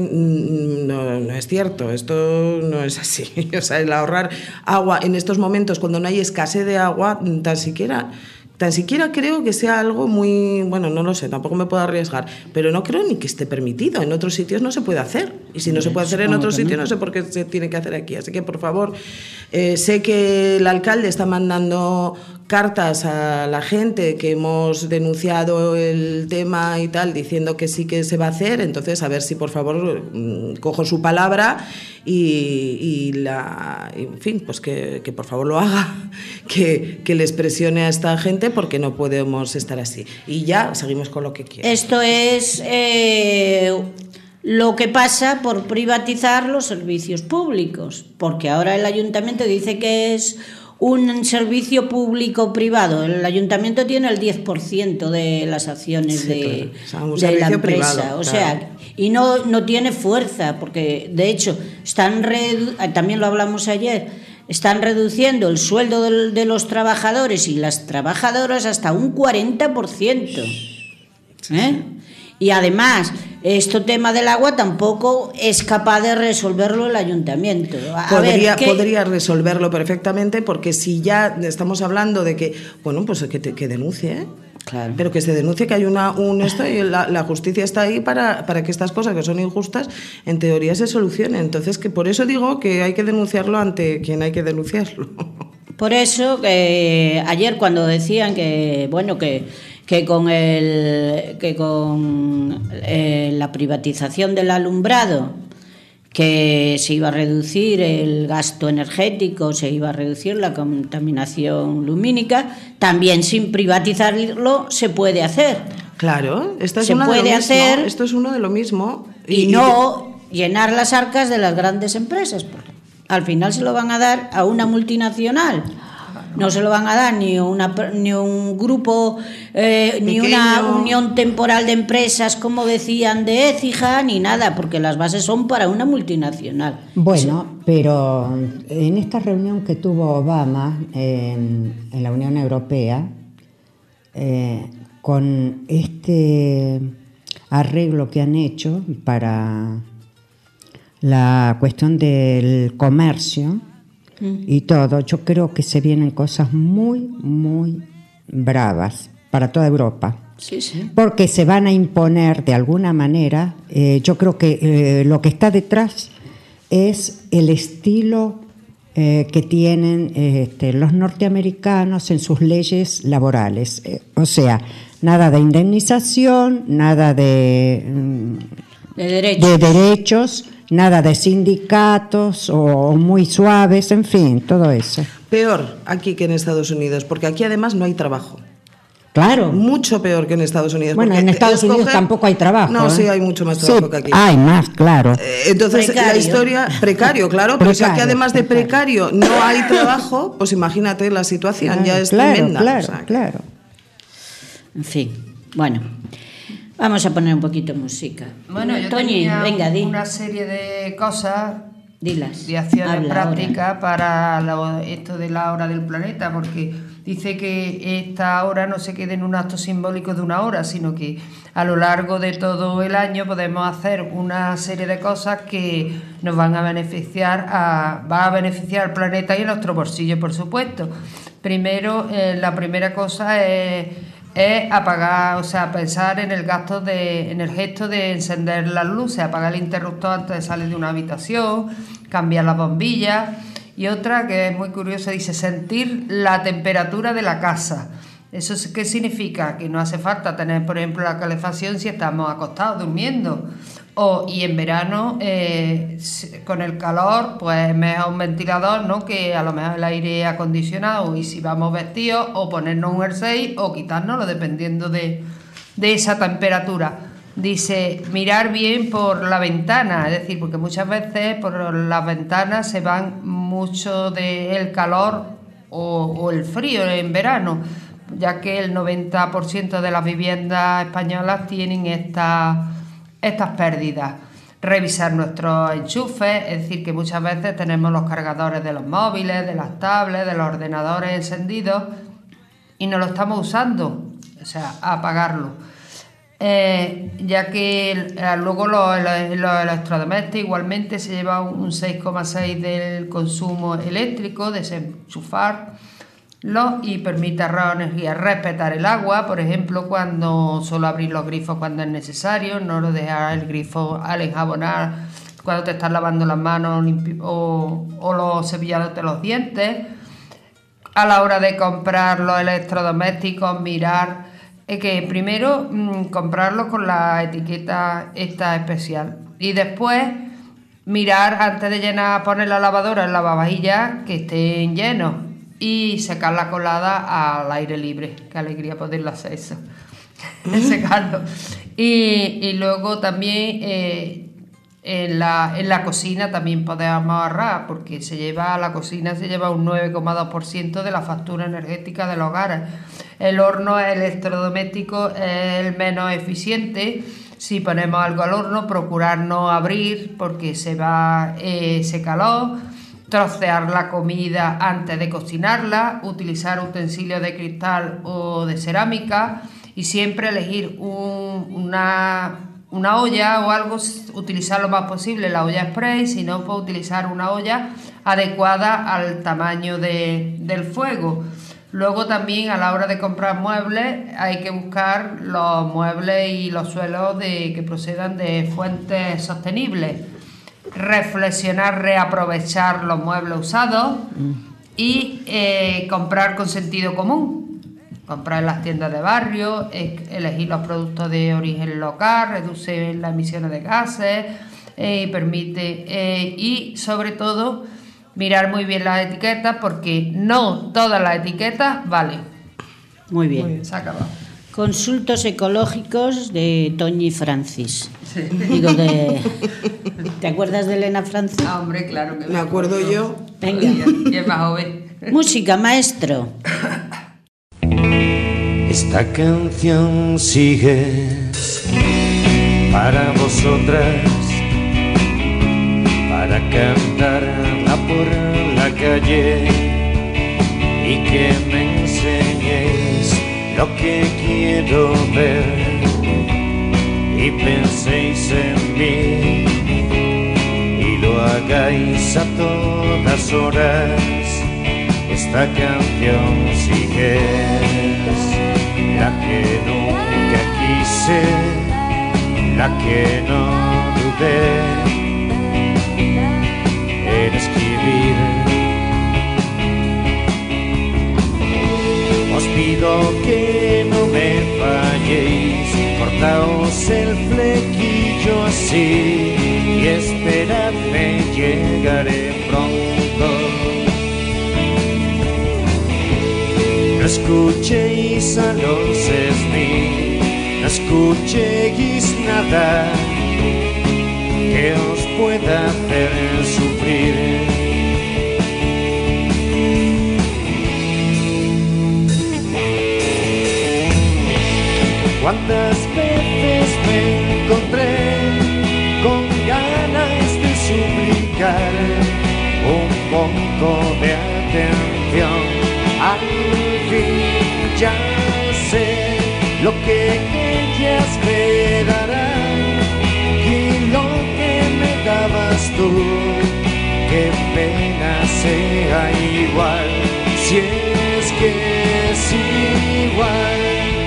no, no es cierto, esto no es así. O sea, el ahorrar agua en estos momentos, cuando no hay escasez de agua, tan siquiera... Tan siquiera creo que sea algo muy... Bueno, no lo sé, tampoco me puedo arriesgar, pero no creo ni que esté permitido. En otros sitios no se puede hacer. Y si no se puede hacer en otros sitios, no sé por qué se tiene que hacer aquí. Así que, por favor, eh, sé que el alcalde está mandando cartas a la gente que hemos denunciado el tema y tal, diciendo que sí que se va a hacer. Entonces, a ver si, por favor, cojo su palabra y, y la... En fin, pues que, que por favor lo haga, que, que les presione a esta gente, porque no podemos estar así. Y ya seguimos con lo que quiero. Esto es eh, lo que pasa por privatizar los servicios públicos, porque ahora el ayuntamiento dice que es un servicio público privado. El ayuntamiento tiene el diez por ciento de las acciones sí, de, claro. O sea, de la empresa, privado, o sea, claro. Y no, no tiene fuerza, porque de hecho están redu- también lo hablamos ayer, están reduciendo el sueldo de, de los trabajadores y las trabajadoras hasta un cuarenta por ciento. ¿Eh? Y además, este tema del agua tampoco es capaz de resolverlo el ayuntamiento. A podría, ver, ¿qué? podría resolverlo perfectamente, porque si ya estamos hablando de que, bueno, pues que, te, que denuncie, ¿eh? Claro. Pero que se denuncie, que hay una, un esto y la, la justicia está ahí para, para que estas cosas que son injustas, en teoría se solucionen. Entonces, que por eso digo que hay que denunciarlo ante quien hay que denunciarlo. Por eso, que ayer cuando decían que, bueno, que... que con el que con eh, la privatización del alumbrado, que se iba a reducir el gasto energético, se iba a reducir la contaminación lumínica, también sin privatizarlo se puede hacer. Claro, esta es se una puede de lo hacer mismo, esto es uno de lo mismo y, y no y... llenar las arcas de las grandes empresas, porque al final se lo van a dar a una multinacional. No se lo van a dar ni una ni un grupo eh, ni una unión temporal de empresas, como decían, de Écija, ni nada, porque las bases son para una multinacional. Bueno, sí. Pero en esta reunión que tuvo Obama en, en la Unión Europea, eh, con este arreglo que han hecho para la cuestión del comercio y todo, yo creo que se vienen cosas muy, muy bravas para toda Europa. Sí, sí. Porque se van a imponer de alguna manera, eh, yo creo que eh, lo que está detrás es el estilo eh, que tienen eh, este, los norteamericanos en sus leyes laborales. Eh, o sea, nada de indemnización, nada de, de derechos. de derechos nada de sindicatos o muy suaves, en fin, todo eso. Peor aquí que en Estados Unidos, porque aquí además no hay trabajo. Claro. Mucho peor que en Estados Unidos. Bueno, en Estados escoger... Unidos tampoco hay trabajo. No, ¿eh? Sí, hay mucho más trabajo sí, que aquí. Hay más, claro. Eh, entonces, precario. La historia... Precario, claro, pero precario, si aquí además de precario no hay trabajo, pues imagínate la situación, claro, ya es claro, tremenda. Claro, o sea, claro. En fin, bueno... Vamos a poner un poquito de música. Bueno, yo Toñi, tenía venga, di. una serie de cosas, dilas, de acciones habla prácticas ahora. para lo, esto de la hora del planeta, porque dice que esta hora no se quede en un acto simbólico de una hora, sino que a lo largo de todo el año podemos hacer una serie de cosas que nos van a beneficiar, a, va a beneficiar al planeta y a nuestro bolsillo, por supuesto. Primero, eh, la primera cosa es, es apagar, o sea, pensar en el gasto de, en el gesto de encender las luces, apagar el interruptor antes de salir de una habitación, cambiar las bombillas. Y otra que es muy curiosa, dice sentir la temperatura de la casa. ¿Eso qué significa? Que no hace falta tener, por ejemplo, la calefacción si estamos acostados, durmiendo. O, y en verano, eh, con el calor, pues mejor un ventilador, ¿no? Que a lo mejor el aire acondicionado, y si vamos vestidos, o ponernos un jersey o quitárnoslo, dependiendo de, de esa temperatura. Dice, mirar bien por la ventana, es decir, porque muchas veces por las ventanas se van mucho del calor o, o el frío en verano, ya que el noventa por ciento de las viviendas españolas tienen esta, estas pérdidas. Revisar nuestros enchufes, es decir, que muchas veces tenemos los cargadores de los móviles, de las tablets, de los ordenadores encendidos y no lo estamos usando, o sea, apagarlo. Eh, ya que eh, luego los, los, los electrodomésticos igualmente se lleva un seis coma seis del consumo eléctrico, desenchufarlo y permite ahorrar energía. Respetar el agua, por ejemplo, cuando solo abrir los grifos cuando es necesario, no lo dejar el grifo al enjabonar cuando te estás lavando las manos o, o los cepillándote los dientes. A la hora de comprar los electrodomésticos, mirar es que primero mmm, comprarlo con la etiqueta esta especial y después mirar antes de llenar, poner la lavadora en lavavajillas que estén llenos y secar la colada al aire libre. Qué alegría poderlo hacer eso. Secarlo. Y, y luego también eh, en, la, en la cocina también podemos ahorrar, porque se lleva, la cocina se lleva un nueve coma dos por ciento de la factura energética del hogar. El horno electrodoméstico es el menos eficiente. Si ponemos algo al horno, procurar no abrir porque se va eh, ese calor. Trocear la comida antes de cocinarla, utilizar utensilios de cristal o de cerámica y siempre elegir un, una, una olla o algo, utilizar lo más posible la olla spray, si no, pues utilizar una olla adecuada al tamaño de, del fuego. Luego también a la hora de comprar muebles hay que buscar los muebles y los suelos de, que procedan de fuentes sostenibles. Reflexionar, reaprovechar los muebles usados y eh, comprar con sentido común. Comprar en las tiendas de barrio, elegir los productos de origen local, reducir las emisiones de gases eh, y permite eh, y sobre todo mirar muy bien las etiquetas porque no todas las etiquetas valen. Muy bien. Muy bien, se ha acabado. Consultos ecológicos de Toñi Francis. Sí. Digo de... ¿Te acuerdas de Elena Francis? Ah, hombre, claro que me acuerdo yo. Venga. Y es más joven. Música, maestro. Esta canción sigue para vosotras, para cantarla por la calle y que me enseñéis lo que quiero ver y penséis en mí y lo hagáis a todas horas. Esta canción sigue la que nunca quise, la que no dudé en escribir. Os pido que no me falléis, cortaos el flequillo así y esperadme, llegaré pronto. No escuchéis a los Smith, no escuchéis nada que os pueda hacer sufrir. Cuántas veces me encontré con ganas de suplicar un poco de atención. Al fin lo que ellas me darán y lo que me dabas tú. Qué pena sea igual, si es que es igual.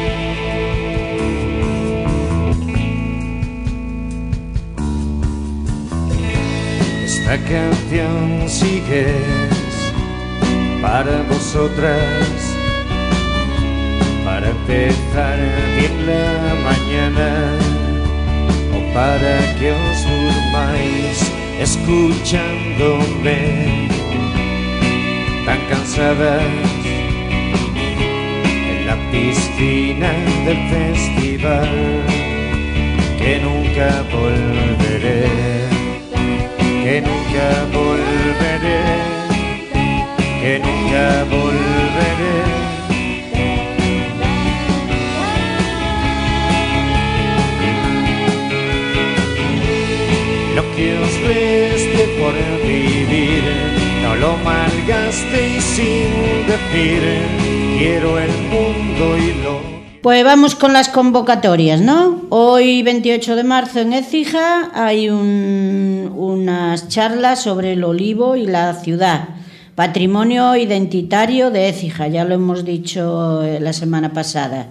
Esta canción sigue para vosotras, para empezar bien la mañana, o para que os durmáis escuchándome tan cansadas en la piscina del festival, que nunca volveré, que nunca volveré, que nunca volveré. Lo que os reste por vivir, no lo malgastéis sin decir, quiero el mundo y lo... Pues vamos con las convocatorias, ¿no? Hoy, veintiocho de marzo, en Écija, hay un, unas charlas sobre el olivo y la ciudad. Patrimonio identitario de Écija, ya lo hemos dicho la semana pasada,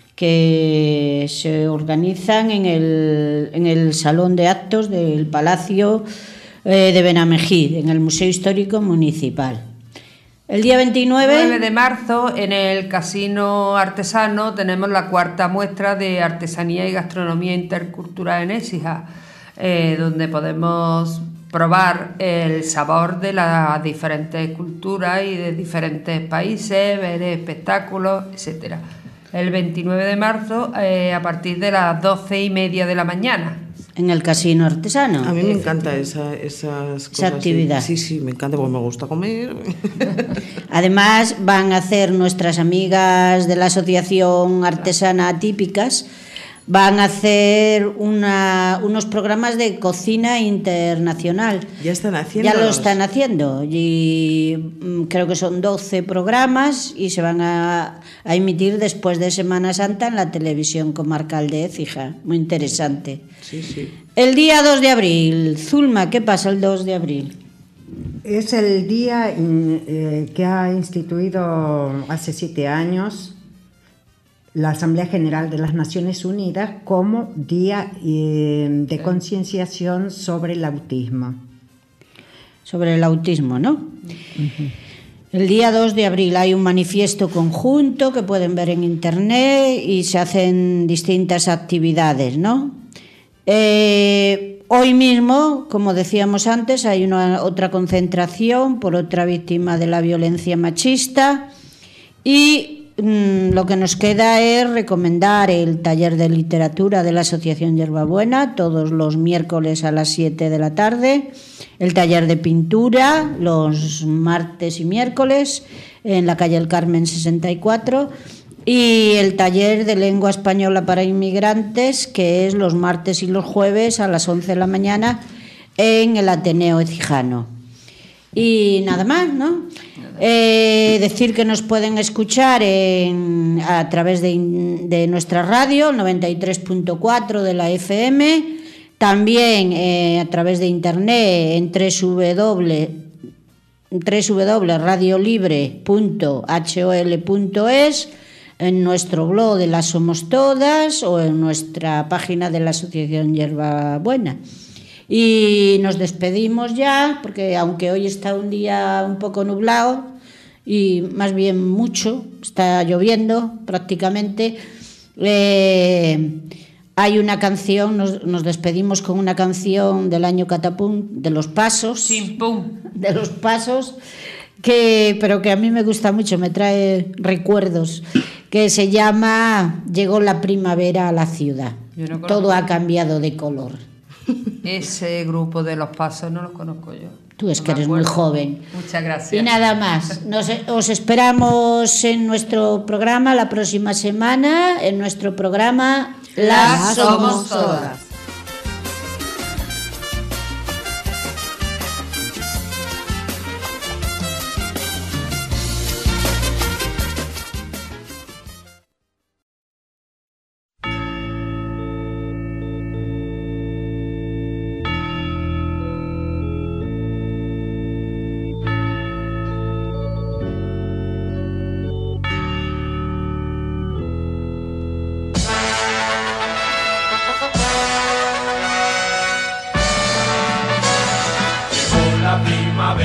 que se organizan en el, en el Salón de Actos del Palacio eh, de Benamejid, en el Museo Histórico Municipal. El día veintinueve... nueve de marzo, en el Casino Artesano, tenemos la cuarta muestra de Artesanía y Gastronomía Intercultural en Écija, eh, donde podemos probar el sabor de las diferentes culturas y de diferentes países, ver espectáculos, etcétera. El veintinueve de marzo, eh, a partir de las doce y media de la mañana. En el Casino Artesano. A mí me encanta esa, esas cosas. Esa actividad. Sí, sí, me encanta porque me gusta comer. Además, van a hacer nuestras amigas de la Asociación Artesana Atípicas, van a hacer una, unos programas de cocina internacional. Ya están haciendo. Ya lo están haciendo. Y mm, creo que son doce programas y se van a, a emitir después de Semana Santa en la televisión comarcal de Écija. Muy interesante. Sí, sí. El día dos de abril. Zulma, ¿qué pasa el dos de abril? Es el día eh, que ha instituido hace siete años la Asamblea General de las Naciones Unidas como Día eh, de Concienciación sobre el Autismo. Sobre el autismo, ¿no? Uh-huh. El día dos de abril hay un manifiesto conjunto que pueden ver en internet y se hacen distintas actividades, ¿no? Eh, hoy mismo, como decíamos antes, hay una otra concentración por otra víctima de la violencia machista y lo que nos queda es recomendar el taller de literatura de la Asociación Hierbabuena todos los miércoles a las siete de la tarde, el taller de pintura los martes y miércoles en la calle El Carmen sesenta y cuatro y el taller de lengua española para inmigrantes, que es los martes y los jueves a las once de la mañana en el Ateneo Écijano. Y nada más, ¿no? Eh, decir que nos pueden escuchar en, a través de, de nuestra radio, noventa y tres punto cuatro de la F M, también eh, a través de internet en doble u doble u doble u punto radiolibre punto hol punto es, en nuestro blog de Las Somos Todas o en nuestra página de la Asociación Hierbabuena. Y nos despedimos ya, porque aunque hoy está un día un poco nublado y más bien mucho, está lloviendo prácticamente, eh, hay una canción, nos, nos despedimos con una canción del año Catapum, de Los Pasos, Chimpum. de Los Pasos, que, pero que a mí me gusta mucho, me trae recuerdos, que se llama Llegó la primavera a la ciudad, no todo ha cambiado de color. Ese grupo de Los Pasos no lo conozco yo. Tú es no que eres muy joven. Muchas gracias. Y nada más. Nos, os esperamos en nuestro programa la próxima semana, en nuestro programa Las Somos Todas.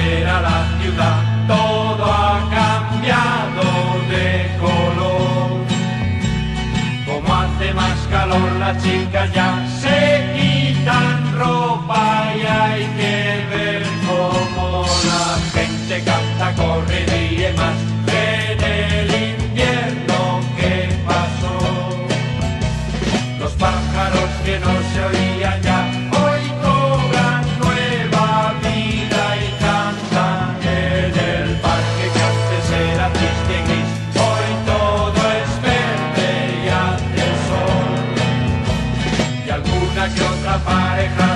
ver a la ciudad, todo ha cambiado de color. Como hace más calor, las chicas ya se quitan ropa y hay que ver cómo la gente canta, corre y ríe más en el invierno que pasó. Los pájaros que no se oían ya hoy cobran nueva vida y cantan en el parque que antes era triste y gris. Hoy todo es verde y hace sol. Y alguna que otra pareja